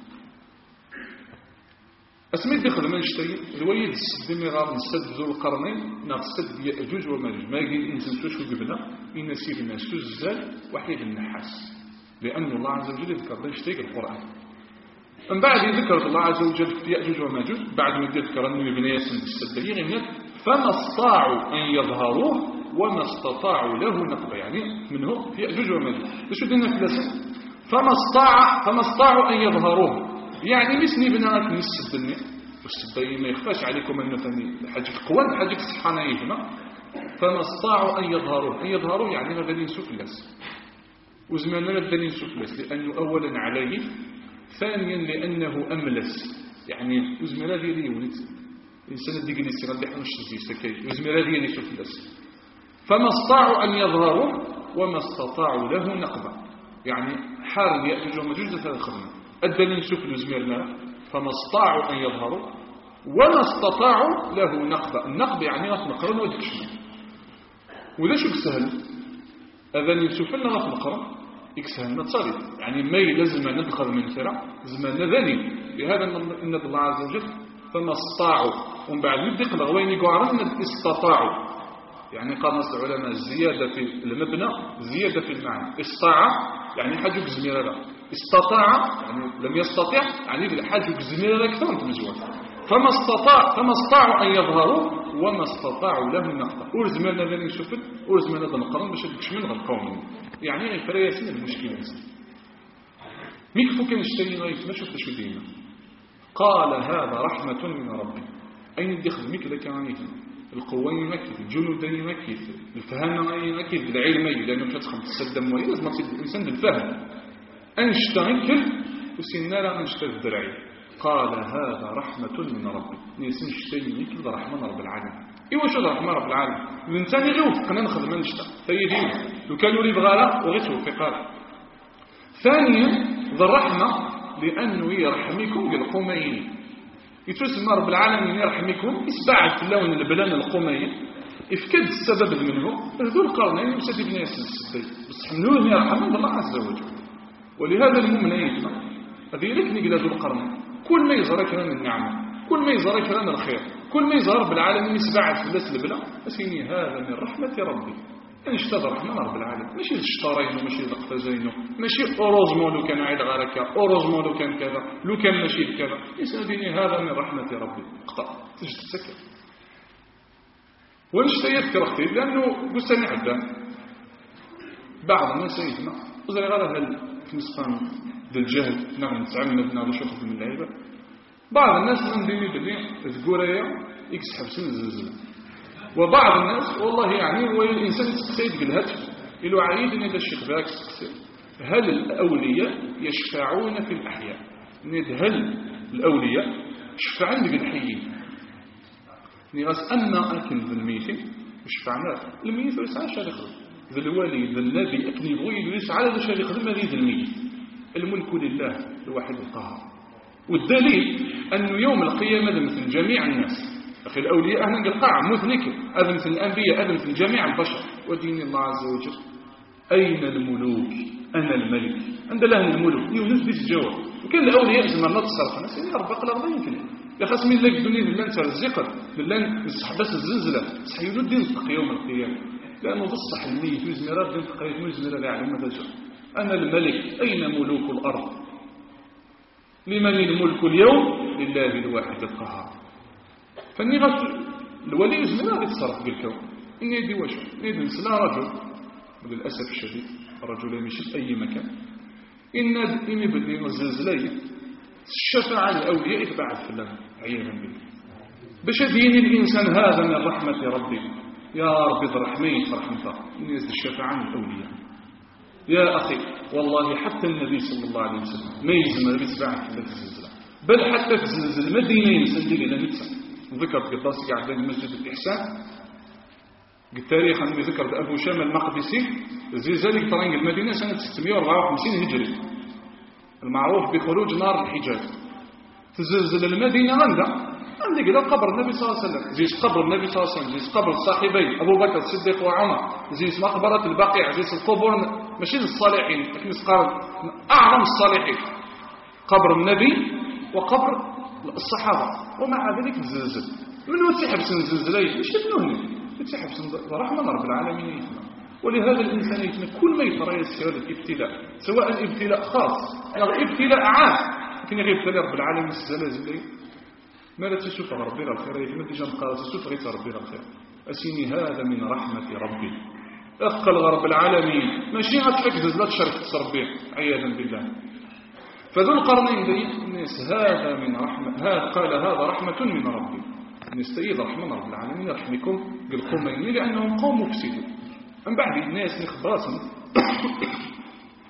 اسمي دخل من اشتري الويد السد مغار نسد ذو القرنين نسد يأجوج وماجوج ما يجي الإنسان شو قبنا ينسيب الناس الزال وحيد النحاس لأن الله عز وجل يذكر اشتري القرآن من بعد ذكر الله عز وجل في يأجوج وماجوج بعد ما يذكر أنه يبني ياسم السدير فما استطاعوا أن يظهروه وما استطاعوا له نقبة يعني منه في يأجوج وماجوج شو دينا ثلاثة فما استطاعوا أن يظهروه يعني مسني بنات نس الدنيا والسدين ما يخفاش عليكم أنه ثاني حاجة قوان حاجة صحانيهما فما استطاعوا أن يظهروه يعني ما غادي نسوك الناس وزمان لا الدليل سفلس لأنه أولا عليه، ثانيا لأنه أملس، يعني وزمان لا ديالي ولد الإنسان ديك اللي سيغال دحنا الشزي سكاي وزمان لا ديالي سفلس. فما استطاعوا أن يظهروا وما استطاعوا له نقبة، يعني حال يأجوج ومأجوج هذا الخدمة الدليل سفل وزمان فما استطاعوا أن يظهروا وما استطاعوا له نقبة. النقب يعني غاف نقرن وديك شنو ولا شو سهل هذا يوسف لنا غاف نقرن يكسهلنا تصالي، يعني ما لازم ندخل من فرع زمان ذاني بهذا إن الله عز وجل فما استطاعوا ومن بعد يدق الغوين يقعرن استطاعوا، يعني قال نص العلماء الزيادة في المبنى زيادة في المعنى. استطاع يعني حاجة زميرة، استطاع يعني لم يستطيع يعني حاجة زميرة أكثر من مجوال. فما استطاعوا أن يظهروا وما استطاعوا له نقطة. ورزمنا ذلك نشوف ورزمنا ذا نقرن باش تكش من القوم، يعني فرياسين المشكلة ميكفو كان يشتري غاية ما شفت شو ديما. قال هذا رحمة من ربي. أين يدخل ميك ذاك يعني القوة يمكث، الجنود يمكث، الفهم يمكث، العلم لأنه مش هتخم تسدم وهي لازم تصير الإنسان بالفهم. أنشتغل وسنالا أنشتغل الدرعي. قال هذا رحمة من ربي. نيسن شتي ميك رحمة رب العالمين. إيوا شو رحمة رب العالمين؟ الإنسان يجوف قنا نخدم ما نشتغل فيدين لو كانوا لي بغالا وغيتوا في قال. ثانيا ذا الرحمة لأنه يرحمكم بالقومين. يتسمى رب العالمين يرحمكم إسباعد في اللون البلان القومين إفكاد السبب منه ذو القرنين يسدد بن ياسر السدي بس حملوه يرحمون الله عز وجل. ولهذا المؤمن يجمع هذه لك نقل ذو القرنين كل ما يظهرك لنا النعمة، كل ما يظهرك لنا الخير، كل ما يظهر رب العالمين إسباعد في الناس البلان أسيني هذا من رحمة ربي. أن اشتغل رحمة رب العالمين ماشي اشترينه ماشي لقفزينه ماشي أوروزمون لو كان عيد غارك أوروزمون لو كان كذا لو كان ماشي كذا يسألني هذا من رحمة ربي قطع تجد تسكر. ونشتا يذكر أختي لأنه قلت حدا بعض الناس يجمع وزي غير هل في مسقان ذا الجهل نعم نتعمد نعم شخص من اللعيبة. بعض الناس من ديني باللي الزقورية يكسحب سن الزلزلة، وبعض الناس والله يعني هو الإنسان يتقصيد بالهتف إلو عيد إن هذا الشيخ ذاك هل الأولياء يشفعون في الأحياء؟ هل الأولياء يشفعون بالحيين؟ نغاس أما أكل ذا الميت يشفعنا الميت ويسعى شارخ ذا الوالي ذا النبي أكن يبغي يسعى ذا شارخ ذا مريد الميت. الملك لله الواحد القهار. والدليل أنه يوم القيامة مثل جميع الناس أخي الأولياء أهلا القاع مثلك هذا مثل الأنبياء هذا مثل جميع البشر ودين الله عز وجل. أين الملوك؟ أنا الملك عند الله الملوك يونس بالجواب. وكان الأولياء زمان لا تصرف الناس يعني ربق الأرض يمكن يا خاص من لك الدنيا لله نسال الزقر لله نسحبس الزلزلة صحيح الدين تقي يوم القيامة لأنه تصح الميت وزميرات دين تقي وزميرات لا يعلم ماذا جاء. أنا الملك أين ملوك الأرض؟ لمن الملك اليوم؟ لله الواحد القهار. فاني الولي زمان يتصرف بالكون اني يدي واش نيد نسلا رجل للاسف الشديد الرجل يمشي اي مكان ان اني بدي الزلزله الشفاعه الاولياء يتبعد في الله عياذا بالله باش دين الانسان هذا من رحمه ربي. يا ربي الرحمين فرحمته الناس الشفاعه الاولياء. يا اخي والله حتى النبي صلى الله عليه وسلم ما يلزم يتبعد في الزلزله بل حتى في زلزال المدينه ينسى الى نفسه. ذكرت قداسي قاعد بين مسجد الإحسان قلت تاريخ أنه ذكرت أبو شام المقدسي زلزال طريق المدينة سنة 654 هجري المعروف بخروج نار الحجاز. تزلزل المدينة عندك إلى قبر النبي صلى الله عليه وسلم زيس قبر النبي صلى الله عليه وسلم زيس قبر الصاحبين أبو بكر الصديق وعمر زيس مقبرة البقيع زيس القبور ماشي الصالحين لكن أعظم الصالحين قبر النبي وقبر الصحابة ومع ذلك الزلزل من هو تحبس الزلزلين مش تبنوني تحبس رحمة رب العالمين يتمنى. ولهذا الإنسان يتمنى كل ما يترى يسير الابتلاء سواء ابتلاء خاص أو ابتلاء عام لكن يغيب ابتلاء رب العالمين الزلازل ما لا تشوف ربي الخير يتمنى تجان قال تشوف غير ربي الخير أسيني هذا من رحمة ربي أثقل رب العالمين ماشي هتفكز لا تشرك ربي عياذا بالله. فذو القرنين دي الناس هذا من رحمة هذا قال هذا رحمة من ربي نستيد رحمة رب العالمين يرحمكم بالقومين لأنهم قوم مفسدون. من بعد الناس نخبراسهم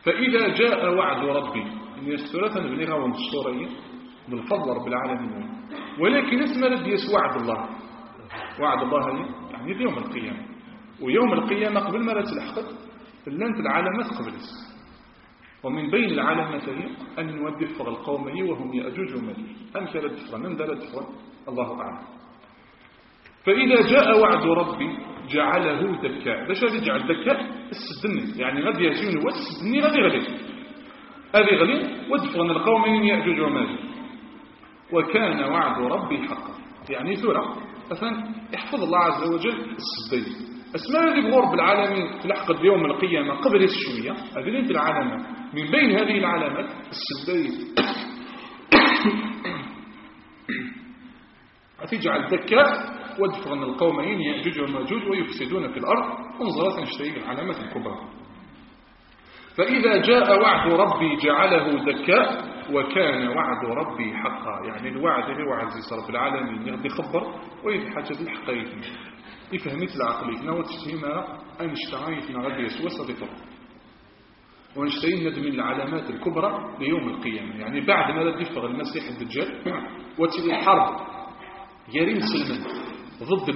فإذا جاء وعد ربي إن الثلاثة نبنيها الصورية بالفضل رب العالمين، ولكن اسم رديس وعد الله. وعد الله يعني في يوم القيامة، ويوم القيامة قبل ما تلحق لنت العلامات قبلت، ومن بين العلامات هي أن نودفغ القومي وهم يأجوج وماجوج. أمثلة دفغا من ذلك دفغا الله أعلم. فإذا جاء وعد ربي جعله دكاء. باش غادي يجعل دكاء السدني، يعني غادي يجيوني والسدني غادي غلي ودفغن القومين يأجوج وماجوج. وكان وعد ربي حقا، يعني ثورة مثلا يحفظ الله عز وجل السدين. اسماء هذه بغرب العالمين في لحقة يوم القيامة قبل الشوية، هذه انت العلامات. من بين هذه العلامات السدين هتجعل دكاء ودفغن القومين يأجوج وماجوج ويفسدون في الأرض. انظرات نشتري العلامات الكبرى. فإذا جاء وعد ربي جعله دكاء وكان وعد ربي حقا، يعني الوعد اللي وعد رب العالمين يغدي خبر ويتحاجز الحقيقة يفهمت العقليتنا وتشتهينا أنشتعيتنا غدي يسوى صديقه. ونشتهي ندمن العلامات الكبرى ليوم القيامة، يعني بعد ما لا يفغ المسيح الدجال وتلي الحرب يرين سلمان ضد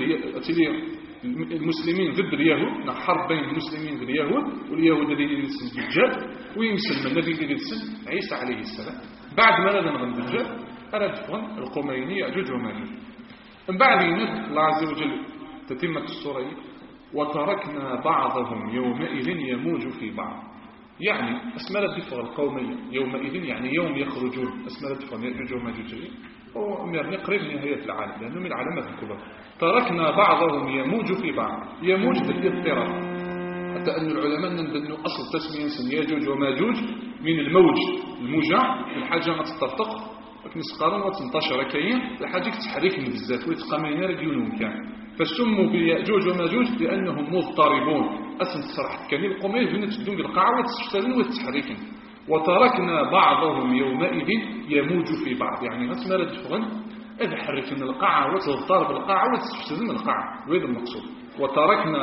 المسلمين ضد اليهود، حرب بين المسلمين واليهود، واليهود الذين يرسل الدجال ويمسلم الذي يرسل عيسى عليه السلام. بعد ما لا نغن الدجال أراد فغن القومين يأجوج وماجوج. من بعد ينزل الله عز وجل تتمة السورة وتركنا بعضهم يومئذ يموج في بعض، يعني أسمالة دفغ القومية يومئذ يعني يوم يخرجون. أسمالة دفغ يأجوج وماجوج ومرني قريب نهاية العالم لأنه من العلامات الكبرى. تركنا بعضهم يموج في بعض، يموج ذلك اضطراب، حتى أن العلماء نندنوا أصل تسمية ياجوج وماجوج من الموج، الموجة الحاجة ما تطرطق لكن سقارن وتنتشر كاين الحاجة تحرك من بزاف ويتقامين رجلهم كان، فسموا بياجوج وماجوج لأنهم مضطربون. أصل تصرحت كان القومين بين تدون بالقاعة وتستلن وتتحركن. وتركنا بعضهم يومئذ يموج في بعض، يعني نسمى ردفغن إذا حركنا القاعة وتضطرب القاعة وتستلن القاعة، وهذا المقصود. وتركنا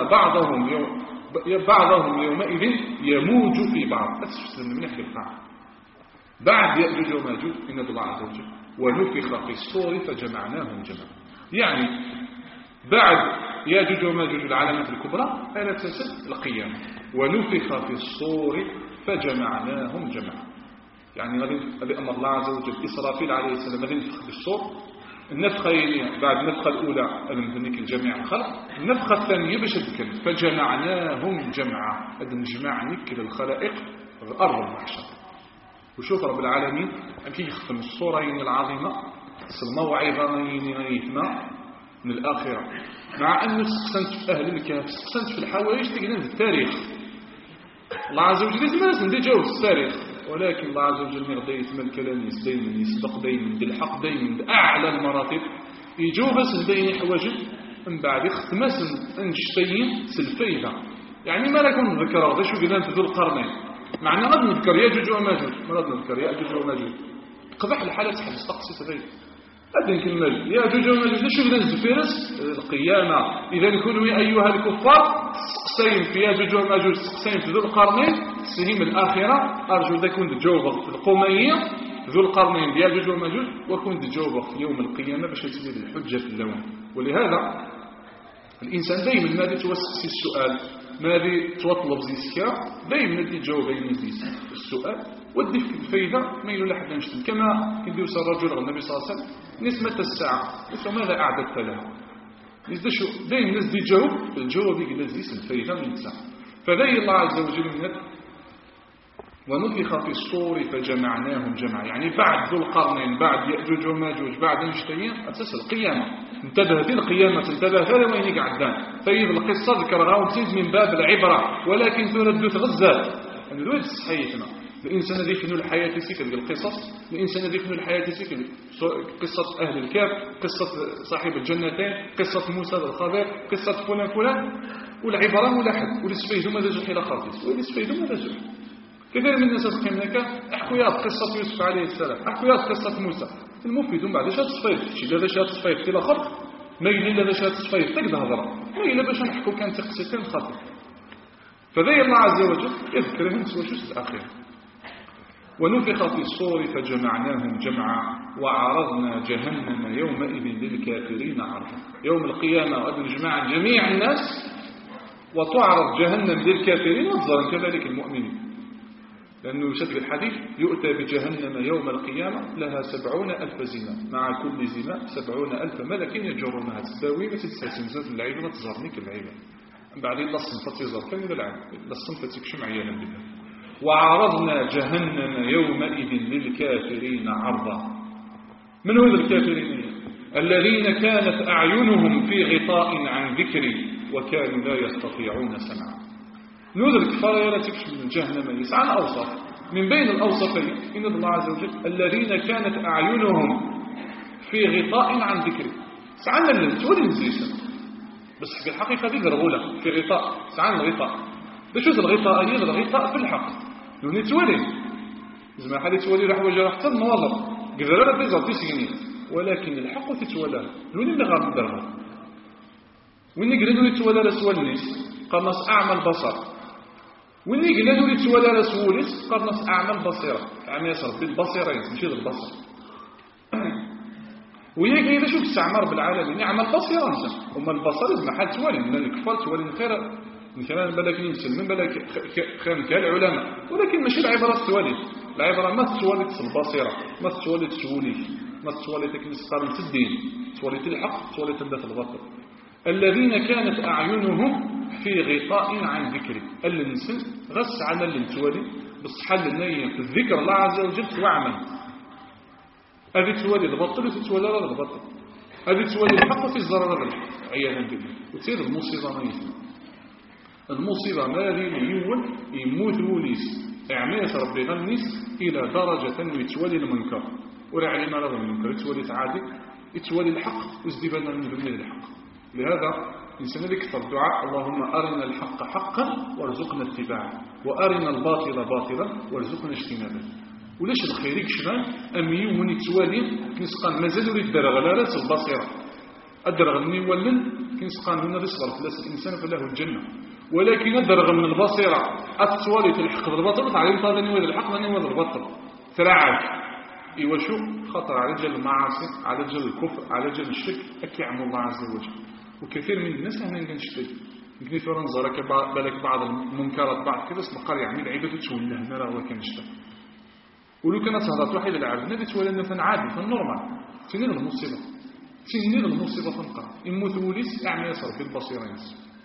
بعضهم يومئذ يموج في بعض، تستلن من نحن القاعة. بعد يأجوج وماجوج إن الله عز وجل ونفخ في الصور فجمعناهم جمعا، يعني بعد يأجوج وماجوج العلامات الكبرى على أساس القيامة. ونفخ في الصور فجمعناهم جمعا، يعني هذه أمر الله عز وجل إسرافيل عليه السلام هذا ينفخ بالصور. النفخة بعد النفخة الأولى المثنيك الجميع الخلق، النفخة الثانية باش تذكر فجمعناهم جمعا، هذا نجمع نكل الخلائق الأرض المحشر. وشوف رب العالمين كي يختم الصورين العظيمة الموعظين غيثنا من الآخرة، مع أنه سقسنت في أهل الكهف، سقسنت في الحوائج تقنين في التاريخ. الله عز وجل لازم يتجاوز التاريخ، ولكن الله عز وجل يغدا يتمل كلام دايما يصدق دايما بالحق دايما بأعلى المراتب يجوبس دايما حواجب من بعد ختماس انشتين سلفيدة. يعني ما راكم نذكر هذا شو قلنا في ذو القرنين، معنى غادي نذكر ياجوج وماجوج، ما غادي نذكر ياجوج وماجوج قبح الحالة تحت تقصي تبين هذا كلمة ياجوج وماجوج. شو قلنا الزفيرس القيامة. إذا كنوا يا أيها الكفار سقسين في ياجوج وماجوج، سقسين في ذو القرنين، سهيم الآخرة. أرجو ذا كنت تجاوب في القومية ذو القرنين ياجوج وماجوج، وكنت تجاوب في يوم القيامة باش تزيد الحجة في اللون. ولهذا الإنسان دائما ما يتوسع السؤال، ما توطلب زي السكا دائما اللي تجاوب بين السؤال ودي في الفايدة ما يلو لحد نشتم. كما كندير الرجل النبي صلى الله عليه وسلم نسمة الساعة نسمى ماذا أعددت لها، دائما الناس دي تجاوب الجواب يقول لازم الفايدة من الساعة. فذي الله عز وجل من ونفخ في الصور فجمعناهم جمعا، يعني بعد ذو القرنين، بعد يأجوج وماجوج، بعد نشتين أساس القيامة. انتبه القيامة، انتبه هذا وين يقعدان. فإذا القصة ذكرها وتزيد من باب العبرة، ولكن تردد غزة نريد صحيحنا. الإنسان الذي يفنوا الحياة سيكل القصص، الإنسان الذي يفنوا الحياة سيكل قصة أهل الكهف، قصة صاحب الجنتين، قصة موسى الخضر، قصة فلان فلان، والعبرة ملاحظ ولسفيدوا ماذا جحي لخاطس ولسفيدوا ماذا جحي. كثير من الناس يقولون هناك احكوا قصة يوسف عليه السلام، احكوا قصة موسى. المفيد من بعد شات تصفيف شي لا شات تصفيف في الاخر ما يلي لا شات تصفيف تقدر هضره ما الا باش نحكوا كان تقصيتين خاطر. فذي الله عز وجل يذكرهم سوى شو الاخير. ونفخ في الصور فجمعناهم جمعا وعرضنا جهنم يومئذ للكافرين عرضا. يوم القيامة غادي نجمع جميع الناس وتعرض جهنم للكافرين وتظهر كذلك المؤمنين، لأنه يشد الحديث يؤتى بجهنم يوم القيامة لها 70,000 زمام، مع كل زمام 70,000 ملك يجرونها تداوي ما تتساسمزات اللعيبة ما تزهرنيك اللعيبة بعدين لا الصنفة تزهر كان العام لا الصنفة تكشم عيانا بالله. وعرضنا جهنم يومئذ للكافرين عرضا. من هم الكافرين؟ الذين كانت أعينهم في غطاء عن ذكري وكانوا لا يستطيعون سمعا. نوذ الكفار يلا تكشف من جهنم يسعى الأوصاف، من بين الأوصافين إن الله عز وجل الذين كانت أعينهم في غطاء عن ذكري. سعنا اللي تولي نزيسا بس في الحقيقة دي غرغولة في غطاء، سعنا الغطاء ده شوز الغطاء أيه الغطاء في الحق لوني تولي زي ما حالي تولي راح وجه راح تنواظر قذرة بيزا تسيني، ولكن الحق تتولى لوني اللي غاب الدرغة وإني قلدوا يتولى رسول الناس قرنص أعمى البصر، وإني قلدوا يتولى رسول الناس قرنص أعمى البصيرة، يعني يصر بالبصيرين مشي البصر وياك إذا شوف استعمار بالعالمين يعمل بصيرة نسا وما البصر إذا ما حد تولي من الكفار تولي خير مثلا بالك يمسل من بالك خير كالعلماء، ولكن ماشي العبارة تولي، العبارة ما تولي البصيرة، ما تولي تولي، ما تولي تكنسقارن الدين، تولي الحق، تولي تبدأ الباطل. الذين كانت أعينهم في غطاء عن ذكري، الانسان غس على اللي تولي بالصحة النية في الذكر الله عز وجل وعمل. هذه تولي الباطل وتتولى لا الباطل، هذه تولي الحق وتزرر الحق عياذا بالله، وتصير المصيبة ما يسمى. المصيبة ما يول يموت وليس اعمية ربي غنيس إلى درجة أنه يتولي المنكر ولا علينا له المنكر، يتولي تعادي، يتولي الحق وازدبانا من ذنب الحق. لهذا إنسان يكثر الدعاء اللهم أرنا الحق حقا وارزقنا اتباعه وأرنا الباطل باطلا وارزقنا اجتنابه. ولاش الخير يكشفان أمي وني توالي كنسقان مازال يريد درغ لا راس البصيرة الدرغ من يولن كنسقان هنا رسغر فلاس الإنسان فله الجنة، ولكن الدرغ من البصيرة التوالي تلحق الباطل تعلم طالني ولا الحق لاني ولا الباطل ترعاك إيوشو خطر على جل المعاصي على جل الكفر على جل الشرك أكيعم الله عز وجل. وكثير من الناس هنا نشتري يمكن في رنزارك بالك بعض المنكرات بعض كذا اسمقار يعني العبادة تولى هنا راه كان يشتري ولو كانت هذا واحد العبد نبي تولى انه عادي فالنورمال تنين المصيبة تنين المصيبة تنقع يموت وليس اعمى يصر في البصيرين.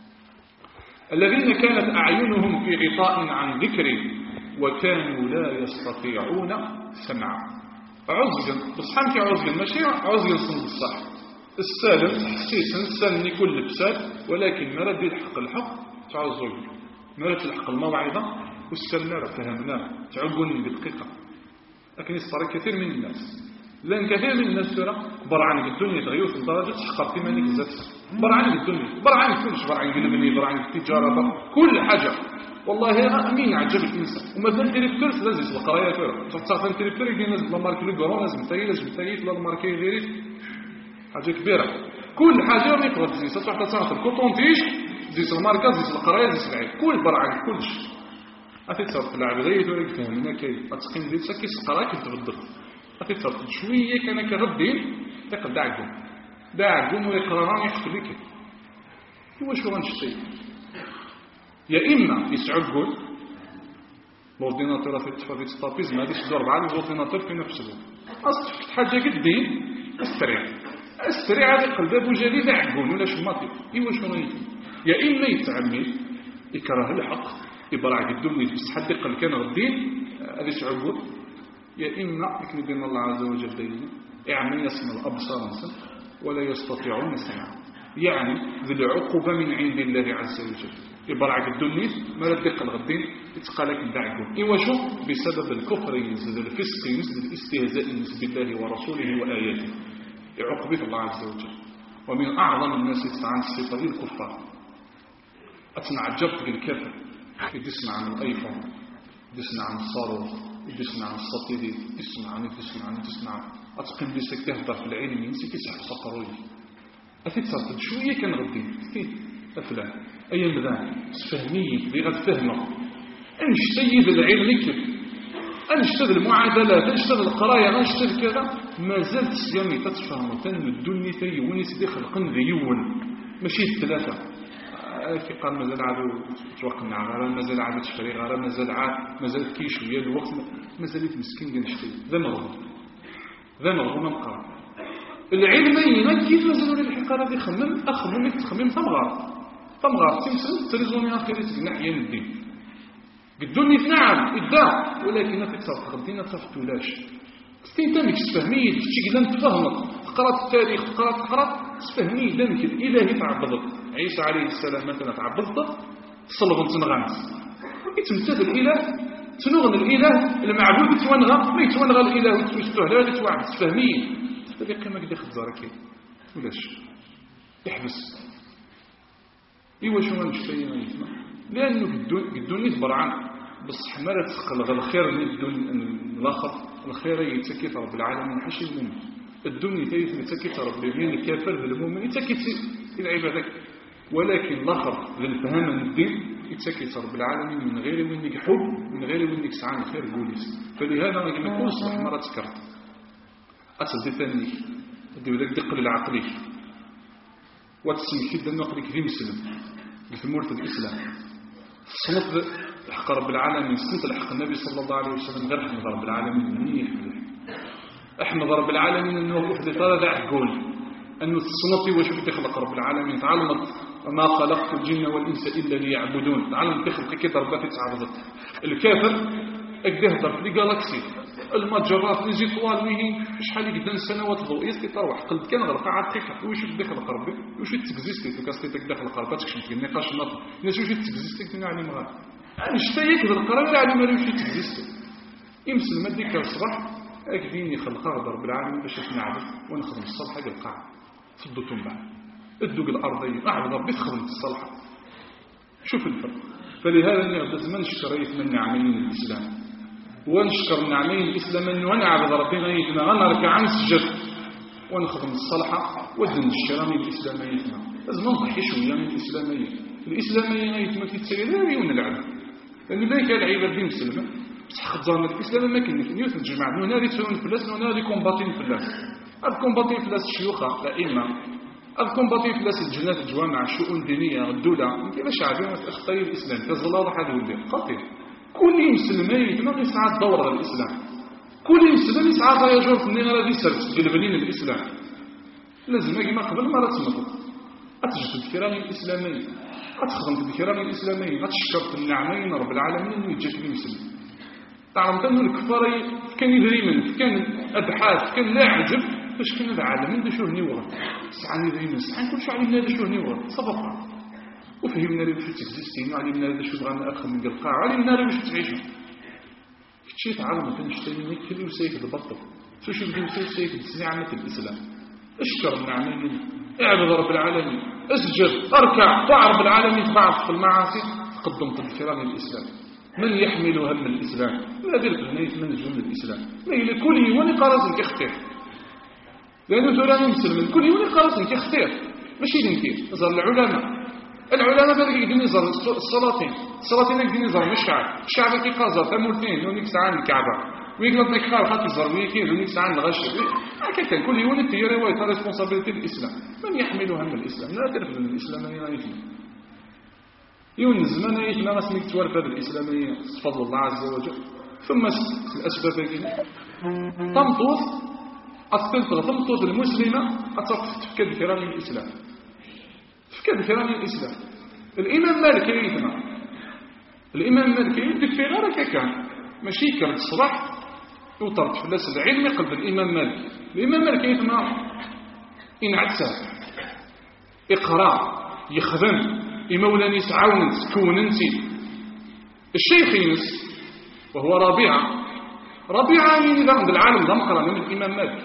الذين كانت أعينهم في غطاء عن ذكري وكانوا لا يستطيعون سمعا. عزقا بصحان في عزقا ماشي عزقا صند الصح السالم حسيسا سالني كل بسال، ولكن ما رد يلحق الحق تعزوي ما رد يلحق الموعظة والسلنا فهمناه تعقوني بدقيقة. لكن يصطر كثير من الناس لأن كثير من الناس ترى برعانك الدنيا تغير في الدرجة تحقق تمانيك الزاتها برعانك الدنيا برعانك كلش برعانك قلبني برعانك التجارة كل حاجة. والله أمين عجب الإنسان وما زال تريبتور لازم القراية ترى تعرف تريبتور يجي نازل لمارك لقرون لازم تايل للماركي غيري حاجة كبيرة كل حاجة ما يقدر تزيد صح تصاحب الكوطون تيش زيس الماركة زيس القراية زيس العين كل برعانك كلش أتتصرف العبد غير توريك فهمنا كي أتقين ديت سكي سقراك تبدل أتتصرف شوية كان كردين تقل داعقون ويقرران يحفلك هو شو غنشتي يا إما يسعقون الأورديناتور في التفاضي ستابيز ما ديش دور بعد الأورديناتور في نفسه أصل حاجة كدين السريع هذا قلبه جديد عقون ولا شماطي إيوا شو نيجي يا إما يتعمد يكره الحق يبرع الدنيا بس حد يقل كان الدين هذا يسعقون يا إما يكن بين الله عز وجل دين يعني يسمى الأبصار ولا يستطيعون السمع يعني ذي العقوبة من عند الله عز وجل يبرع الدنيا ما ردق الغدين يتقالك دعكم إيوا شو بسبب الكفر ينزل الفسق ينزل الاستهزاء ينزل بالله ورسوله وآياته يعقبه الله عز وجل. ومن أعظم الناس يتعان السيطرين الكفار أتنع جبت الكافر يدسنا عن الأيفون يدسنا عن الصاروخ يدسنا عن السطيدي يدسنا عن أتقن بيسك تهدر في العلم ينسيك يسحب صقروي أتتصرف شوية كان غدين أفلام أيام ذا فهمية بغد فهمه أنش سيد العلم كيف أنشتغل المعادلات، أنشتغل القراية، أنشتغل كذا، ما زالت الصيام تتفهم تنمدوني تيوني سيدي خلقن ذيون ماشي الثلاثة. كي قال مازال عاد توقنا غير مازال عاد تشري غير مازال كي شوية الوقت مازال مسكين كنشتي ذا مرغوم نقرا العلمين كيف مازالوا لي الحقاره دي أخمم تخمم تمغار تمسل تريزوني اخيري تقنع حيا الدين قدوني نعم إدعى ولكن تكثر غدينا تفتولاش استنتامك تفهمي تشي قدام تفهمك قرات التاريخ قرات تفهمي دمك الإلهي تعبدت عيسى عليه السلام مثلا تعبدت تصلغن تنغنس يتمثل الإله تنغن الإله المعبود يتوانغى ما يتوانغى الإله ويستهلا لا توعد تفهمي تبقى ما قد ياخذ زارك ولاش يحبس ايوا شو غنشتي لانه قدوني تبرعان بصح ما تسقل الخير اللي بدون الاخر الخير يتكيف رب العالمين حاشي المؤمن الدنيا يتكيف رب العالمين الكافر المؤمن يتكيف العبادة ولكن الاخر للفهم من الدين يتكيف رب العالمين من غير منك حب من غير منك سعان الخير بوليس. فلهذا ما كل صبح مرة تذكرت أصل ثاني دي ولك دقل العقلي وتسمي كده نقلك في مسلم لثمورة الإسلام صنط الحق رب العالمين صنط الحق النبي صلى الله عليه وسلم غير أحمد رب العالمين منيح أحمد رب العالمين أنه وحدة طالة عقول أنه الصنطي وشوف تخلق رب العالمين تعلمت ما خلقت الجن والإنس إلا ليعبدون تعلم تخلق كده ربك تعبدت الكافر أقدهدر في الجالاكسي المجرات لي زيطوال ويه شحال قدام سنوات ضوئيه تروح قلت كان غلق عقيقه واش داخل قربي واش تكزيستي كاستيك داخل قرباتك شفت النقاش النظر الناس واش تكزيستي نعلم غير نشتيك بالقرار على ما واش تكزيستي يمسل ما ديك الصباح اكديني خلق رب العالمين باش نعبد ونخدم الصالحه ديال القاع فضتهم بعد الدوق الارضيه اعبد ربي تخدم الصالحه شوف الفرق. فلهذا لازم نشكر من نعمين الاسلام ونشكر النعمين الإسلام أنه ونعبد ربنا يتنا ونركع نسجد ونخدم الصالحة ودن الشرامي الإسلامية يتنا لازم نضحي شوية من الإسلامية يتنا تتسير لا يون العبد لأنه لا كان العباد دي مسلمة بصح خزان الإسلام ما كان يوث الجماعة نونا دي تسوون فلاس نونا دي كومباتين فلاس هاد كومباتين فلاس الشيوخة الأئمة هاد كومباتين فلاس الجنات الجوامع الشؤون الدينية الدولة كيفاش عارفين أخطي الإسلام كالظلال واحد ولدي خطير كل مسلم يتم يسعى الدور على الإسلام كل مسلم يسعى يجور في النهار هذه سرت قلبلين الإسلام لازم كما قبل ما تسمط أتجد الكرام الإسلامية أتخدم الكرام الإسلامية أتشكر النعمين رب العالمين أنه يجيك المسلم تعلم أنه الكفار كان يدري من كان أبحاث كان لا عجب باش كان العالمين دا شو هني وغد سعاني يدري من سعان كل شو علمنا دا شو هني وغد صبقا وفهمنا لي باش تكزيستين وعلمنا لي باش بغانا أخذ من القاع وعلمنا لي باش تعيشوا كتشي تعلم تنشتري كل وسيك البطل شو بدي وسيك تزعمة الإسلام اشكر النعمين اعبد رب العالمين اسجد اركع طاع رب العالمين ضعف في المعاصي قدمت الكرام الإسلام من يحمل هم الإسلام لا درت هنيت من جمل الإسلام ما إلى كل يوم قرص كيختار لأنه تراني مسلم كل يوم قرص كيختار ماشي دينكي نظر العلماء بدك يقدروا يزور السلاطين يقدروا يزوروا الشعب كي قازر ثمولتين ونيك ساعه الكعبه ويقدر نكفار خاطر يزور ويكين ونيك ساعه الغش هكا كل يوم التيار هو يطلع ريسبونسابيلتي الاسلام من يحمل هم الاسلام لا تعرف الاسلاميه يفهم يون الزمان يفهم رسمي توارث هذه الاسلاميه بفضل الله عز وجل ثم الاسباب كاين تمطوط المسلمه اتفكر بكرام الاسلام فكر كلام الإسلام الإمام مالك يثنى الإمام مالك يدك في غيرك كان ماشي كرد الصباح وطرد فلاس العلم قلب الإمام مالك يثنى إن عدسه إقراء يخدم إمولاني سعاون تكون انتي الشيخ ينس وهو ربيعة يعني ذا عند العالم ذا مقرأ من الإمام مالك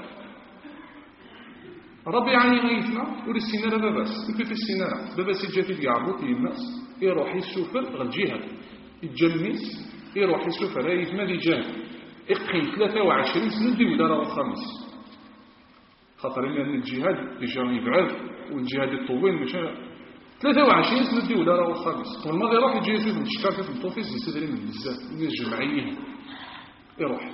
ربيعاني غيثنا وللسينارة باباس يمكن في السينارة باباس يجاتي يعبط يماس يروح يسوفر غالجهاد يتجمس يروح يسوفر يثما دي جهاد يقيم 23 سنة دي ودارة الخامس خاطر إن الجهاد ديجا يبعد والجهاد الطويل مش 23 سنة دي ودارة الخامس والماضي يروح يجي يسوف الشكار في الطوفيس يستدري من بزاف من الجمعيين يروح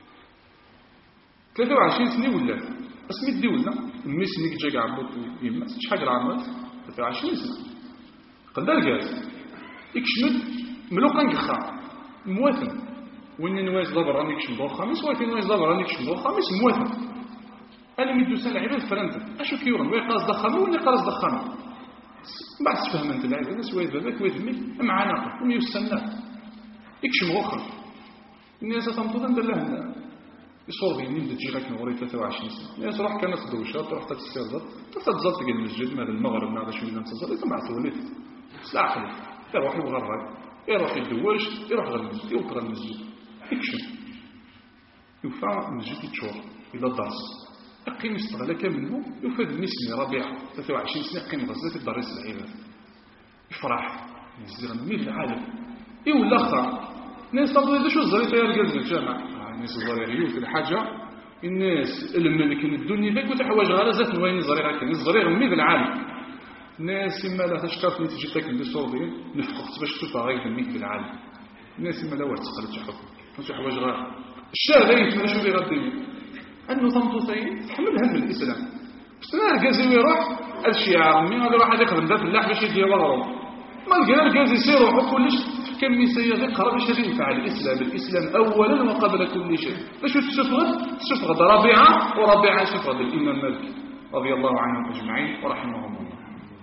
23 سنة ولا اسمي ديولنا مي سنيك جا كاع بوك يما شحال عمرك 23 سنة قدا الكاز يكشمد ملوكا نكخا مواتن وين نواز دابا راني كشم دور خامس وين نواز دابا راني كشم دور خامس مواتن انا ميدو سنه عباد فرنت اشو كيورن وين قاص دخانو ولا قاص دخانو بعد تفهم انت العيب الناس وايد باباك وايد مي معانا ومي يستنى يكشم غوخر الناس تمطط ندير لها يصور بيني بدات تجي غير نوري 23 سنه الناس روح كانت دوشه تروح تتسيرزر تتزلط في المسجد مال المغرب ما عرفش وين نتصل ما عرفت ساعه يروح يغرد يروح يدواش يروح غير المسجد يوقف المسجد يكشم يوفى المسجد يتشور الى الدرس يقيم استغلاك منه يفاد المسني ربيع 23 سنه يقيم غزه في الدرس العباد يفرح يزيد من العالم ولا اخر الناس تقول شو الزريطه يا رجال الجامع الناس الزريريون في الحاجه الناس الملك الدنيا ذاك وتحواج غرزات وين الزريره كان الزرير من العالم الناس ما لا تشكف من تجيتك من الصوبين نفقت باش تشوف غير الميت بالعالم الناس ما لا ورث قالت حكم ما تحواج غير الشارع يتمنى شو بيغدي انه طمطوطي تحمل هم الاسلام بس الكازي يروح الشيعة مين غادي يروح هذيك غدا فلاح باش يدير وراه ما لقى الكازي يسير وكلش كم ميسيه غير قرب باش ينفع الاسلام اولا وقبل كل شيء باش تشوف غدا ربيعه وربيعه شوف غدا الامام مالك رضي الله عنهم اجمعين ورحمهم الله.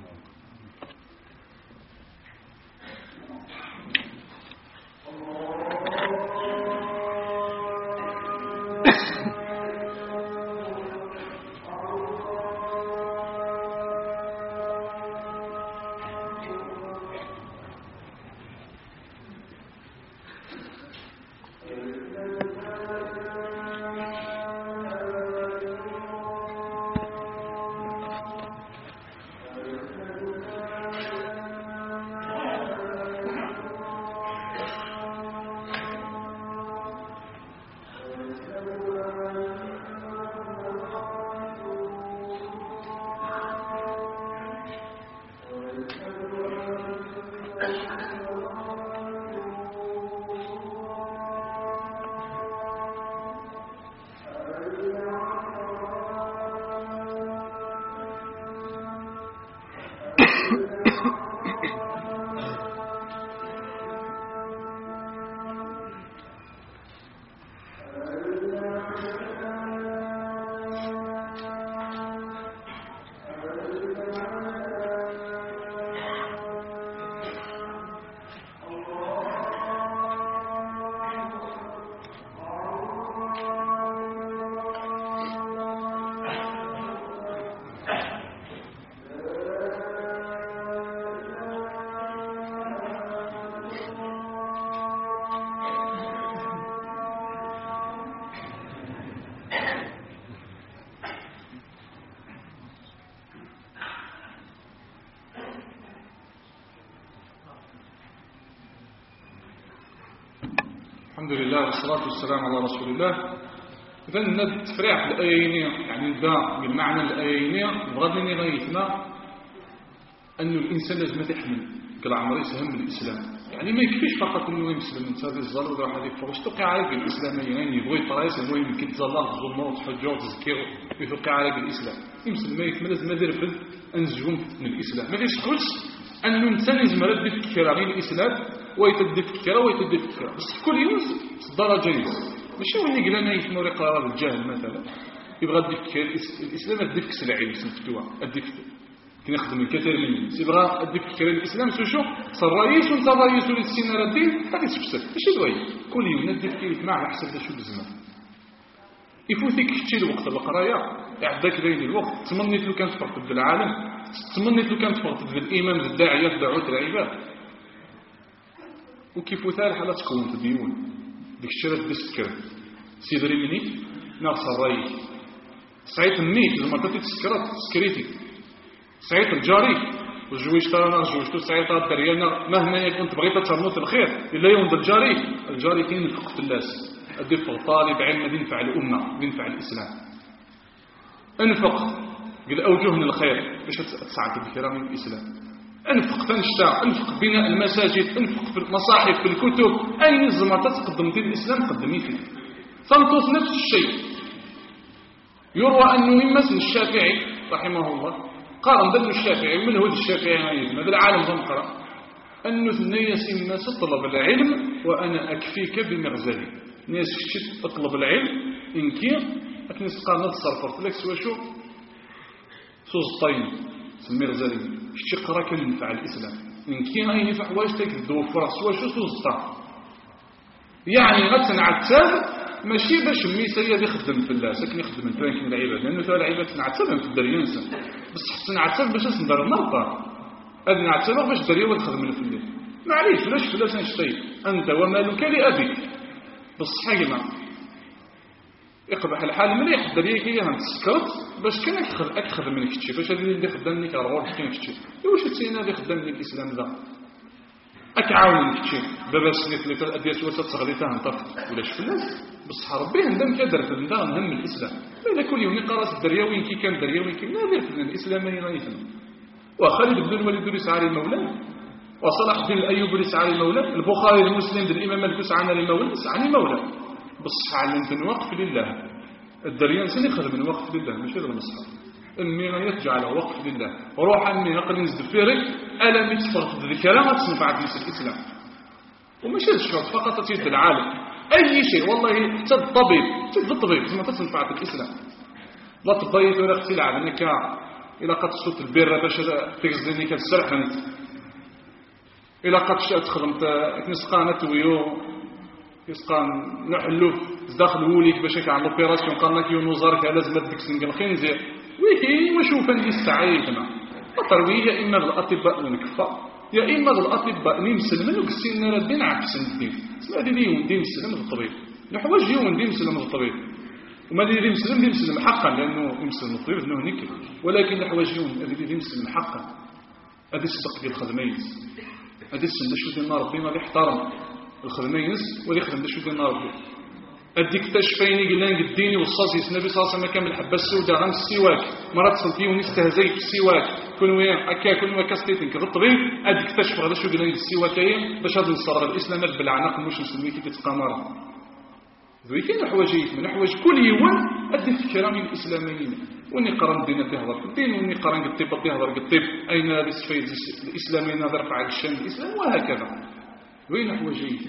الحمد لله والصلاة والسلام على رسول الله. إذا التفريع في الآيين يعني نبدا بالمعنى الآيين بغض غايتنا أن الإنسان لازم يحمل كل عمر يسهم بالإسلام، يعني ما يكفيش فقط أنه يمسلم من هذه الظل ولا واحد يفرش توقع عليك الإسلام يعني يبغي يطريس المهم كيتزلق الظلمة وتحجر وتزكي ويتوقع عليك الإسلام يمسلم ما يكمل لازم يرفض أنزجهم من الإسلام. ما تقولش أنه الإنسان لازم يرد الفكرة غير الإسلام ويتدي الفكرة بس كل يوم درجة ماشي وين يقول أنا يسمى قرار الجهل مثلا يبغى الدفكر الإسلام الدفك سلعي سنفتوها الدفك كنخدم الكثير من الناس يبغى الدفكر الإسلام شو صار رئيس وانت رئيس للسنة الدين هذه تفسر ماشي دوي كل يوم الدفك يسمع على حسب شو بزمان يفوتك كتشي الوقت القرايه عندك بين الوقت تمنيت لو كانت فرقت بالعالم تمنيت لو كانت فرقت بالإيمان الداعية في دعوة العباد وكيف وثال حالة تكون تديون ديك الشيء تسكر سيدري مني ناقص الرأي سعيت منيت لما كنت تسكرت سكريتي سعيت الجاري والجويش ترانا الجويش سعيت الدريانا مهما يكون تبغيت ترموت الخير إلا يوم الجاري كاين الفقه الناس الدفق طالب علم ينفع الأمة ينفع الإسلام انفق قل أوجه من الخير باش تسعد بكرام من الإسلام انفق تنشتاع انفق بناء المساجد انفق في المصاحف في الكتب أي نظمة تقدم دين الإسلام قدمي فيه تنقص نفس الشيء. يروى أنه يمثل الشافعي رحمه الله قارن بين الشافعي ومن هو الشافعي هذا العالم ضمقرأ أنه الناس الناس تطلب العلم وأنا أكفيك بمغزلي. الناس كشت تطلب العلم إن كي أكنس قانات صرفت لك سوى شو سوز طين سمي غزالي كشت قرا كان ينفع الإسلام إن كي أي ينفع واش تكذب فرص سوى شو سوز طين يعني غتنا عتاب ماشي باش ميسا يدي خدم في الله ساكن يخدم انت يمكن العباد لانه تاع العباد تنعتبهم في الدريان بصح تنعتب باش ندير النرطه هذه نعتبر باش دري وتخدم في الليل معليش علاش فلاش نشطي انت ومالك لابيك بصح كيما يقبح الحال مليح دري كي تسكرت باش كان اخذ منك شي باش هذه اللي خدامني كرغور كاين شي واش تسينا اللي خدامني الاسلام ذا اكعاونك شي بابا سنيت لي اديت وسط صغريتها نطفت ولاش فلاس بصح ربي هندم كدر في النداء نهم الاسلام لا كل يوم قراص الدرياوين كي كان درياوين كي لا دير في الاسلام يغيثنا وخالد بن الوليد الرسعي المولى وصلاح الدين الايوبي الرسعي المولى البخاري المسلم الامام الكسعاني المولى الرسعي مولى بصح علمت الوقف لله الدريان سن يخدم من وقف لله ماشي غير المصحف امي يجعل وقف لله روح امي نقل نزد فيرك الا متفرط الذكرى ما تنفع في الاسلام وماشي الشرط فقط تيد العالم اي شيء والله حتى الطبيب تد الطبيب ما تنفع في الاسلام لا تبيض ولا اختي على انك الى قد صوت البيره باش تغزني كالسرح انت الى قد شات خدمت كنسقانه ويو يسقان نحلو داخل وليك باش كاع لوبيراسيون قالنا كي نوزارك لازم ديك سنق الخنزير ويكي وشوف اللي استعيتنا الترويه يا اما الاطباء ونكفى يا اما الاطباء اللي مسلمين وكسينا ردين عكسن الدين اسمع دي يوم دين مسلم الطبيب الحوايج يوم دين مسلم الطبيب وما دي مسلم حقا لانه يمسلم الطبيب انه هنيك ولكن الحوايج يوم دي مسلم حقا هذه الصدق ديال الخدميس هذه السنه شو ديال ربي ما يحترم الخدميس واللي يخدم شو ديال ربي اديك تشفيني قلان قديني والصاصي النبي صلى الله عليه وسلم كامل الحبه السوداء غير السواك مرات صلتي ونستهزي في السواك كون وين هكا كل ما كاستيتين كالطبيب اديك تشف هذا شو قلان السواكين باش هذا الصرا الاسلام بالعناق مش مسلمين كي تتقامر ذوي كاين حوايج من حوايج كل يوم اديك الكرام الاسلاميين وني قرن دينا تهضر في الدين وني قرن الطب تهضر الطب اين هذه الصفات الاسلاميه نظر على الشان الاسلام وهكذا وين حوايج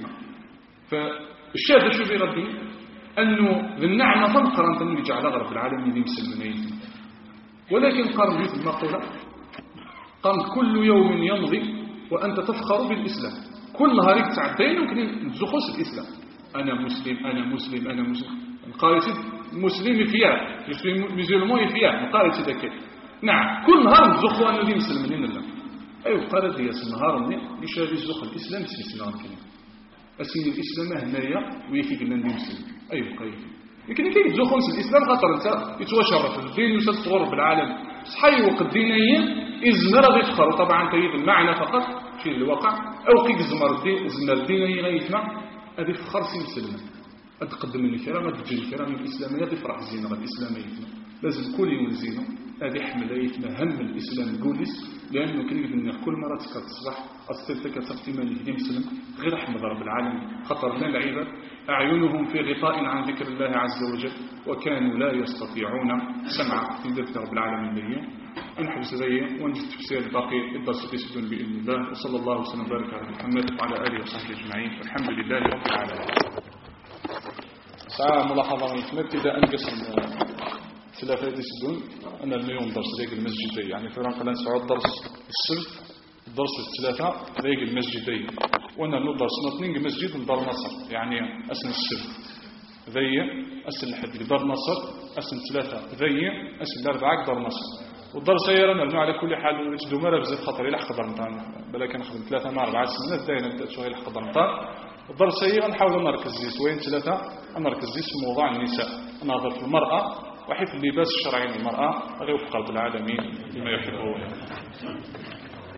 فالشاهد شو بيردي أنه بالنعمة فالقرن تنجي على غرب العالم ذي مسلمين ولكن قرن مثل ما قلنا قرن كل يوم يمضي وأنت تفخر بالإسلام كل نهار تعدين يمكن تزخص الإسلام أنا مسلم أنا مسلم أنا مسلم القارئ مسلم فيها مسلمون فيها القارئ ذاك نعم كل نهار تزخوا أنه ذي مسلمين الله أيوة قارئ ذي النهار ليش هذه الزخ الإسلام سيسلام كلمة أسين الإسلام هنايا ويكي قلنا ندير مسلم أيوة قيد لكن كي يتزو خمس الإسلام خاطر أنت يتوشرف الدين يتطور بالعالم صحي وقت دينيا إزمر غير تخر طبعا تريد المعنى فقط شيء الواقع أو كي يزمر الدين إزمر الدينيا غيتنا هذه في خرسي مسلمة أتقدم من الكرام تجي الكرام الإسلامية تفرح زينة الإسلامية لازم كل يوم زينة هذه حمليتنا هم الإسلام قوليس لأنه كنا كل مرة تسكت الصباح أستلتك تقتيما لكي مسلم غير أحمد رب العالمين خطرنا العباد أعينهم في غطاء عن ذكر الله عز وجل وكانوا لا يستطيعون سمع في ذكر رب العالمين بيه أنحب سبيه ونجد تفسير الباقي الدرس تسدون بإذن الله وصلى الله وسلم وبارك على محمد وعلى آله وصحبه أجمعين والحمد لله رب العالمين. ساعة ملاحظة من ابتداء قسم ثلاثة يسدون أنا اليوم درس ذيك المسجدي يعني في رنقلان سعود درس السبت درس الثلاثة ذيك المسجدي وأنا درس نطنين مسجد من دار نصر يعني أسن السبت ذي أسن الحد دار نصر أسن ثلاثة ذي أسن الأربعة دار نصر والدرس يرانا لأنه على كل حال يتدو مرة بزيد خطر إلى حق درمتان بلا كان خدم 3 مع 4 سنوات دايما بدأت شوية إلى حق درمتان الدرس نحاول نركز زيس وين 3 نركز زيس في موضوع النساء نهضر في المرأة وحيث اللباس الشرعي للمرأة غير وفق رب العالمين بما يحبه ويرضى.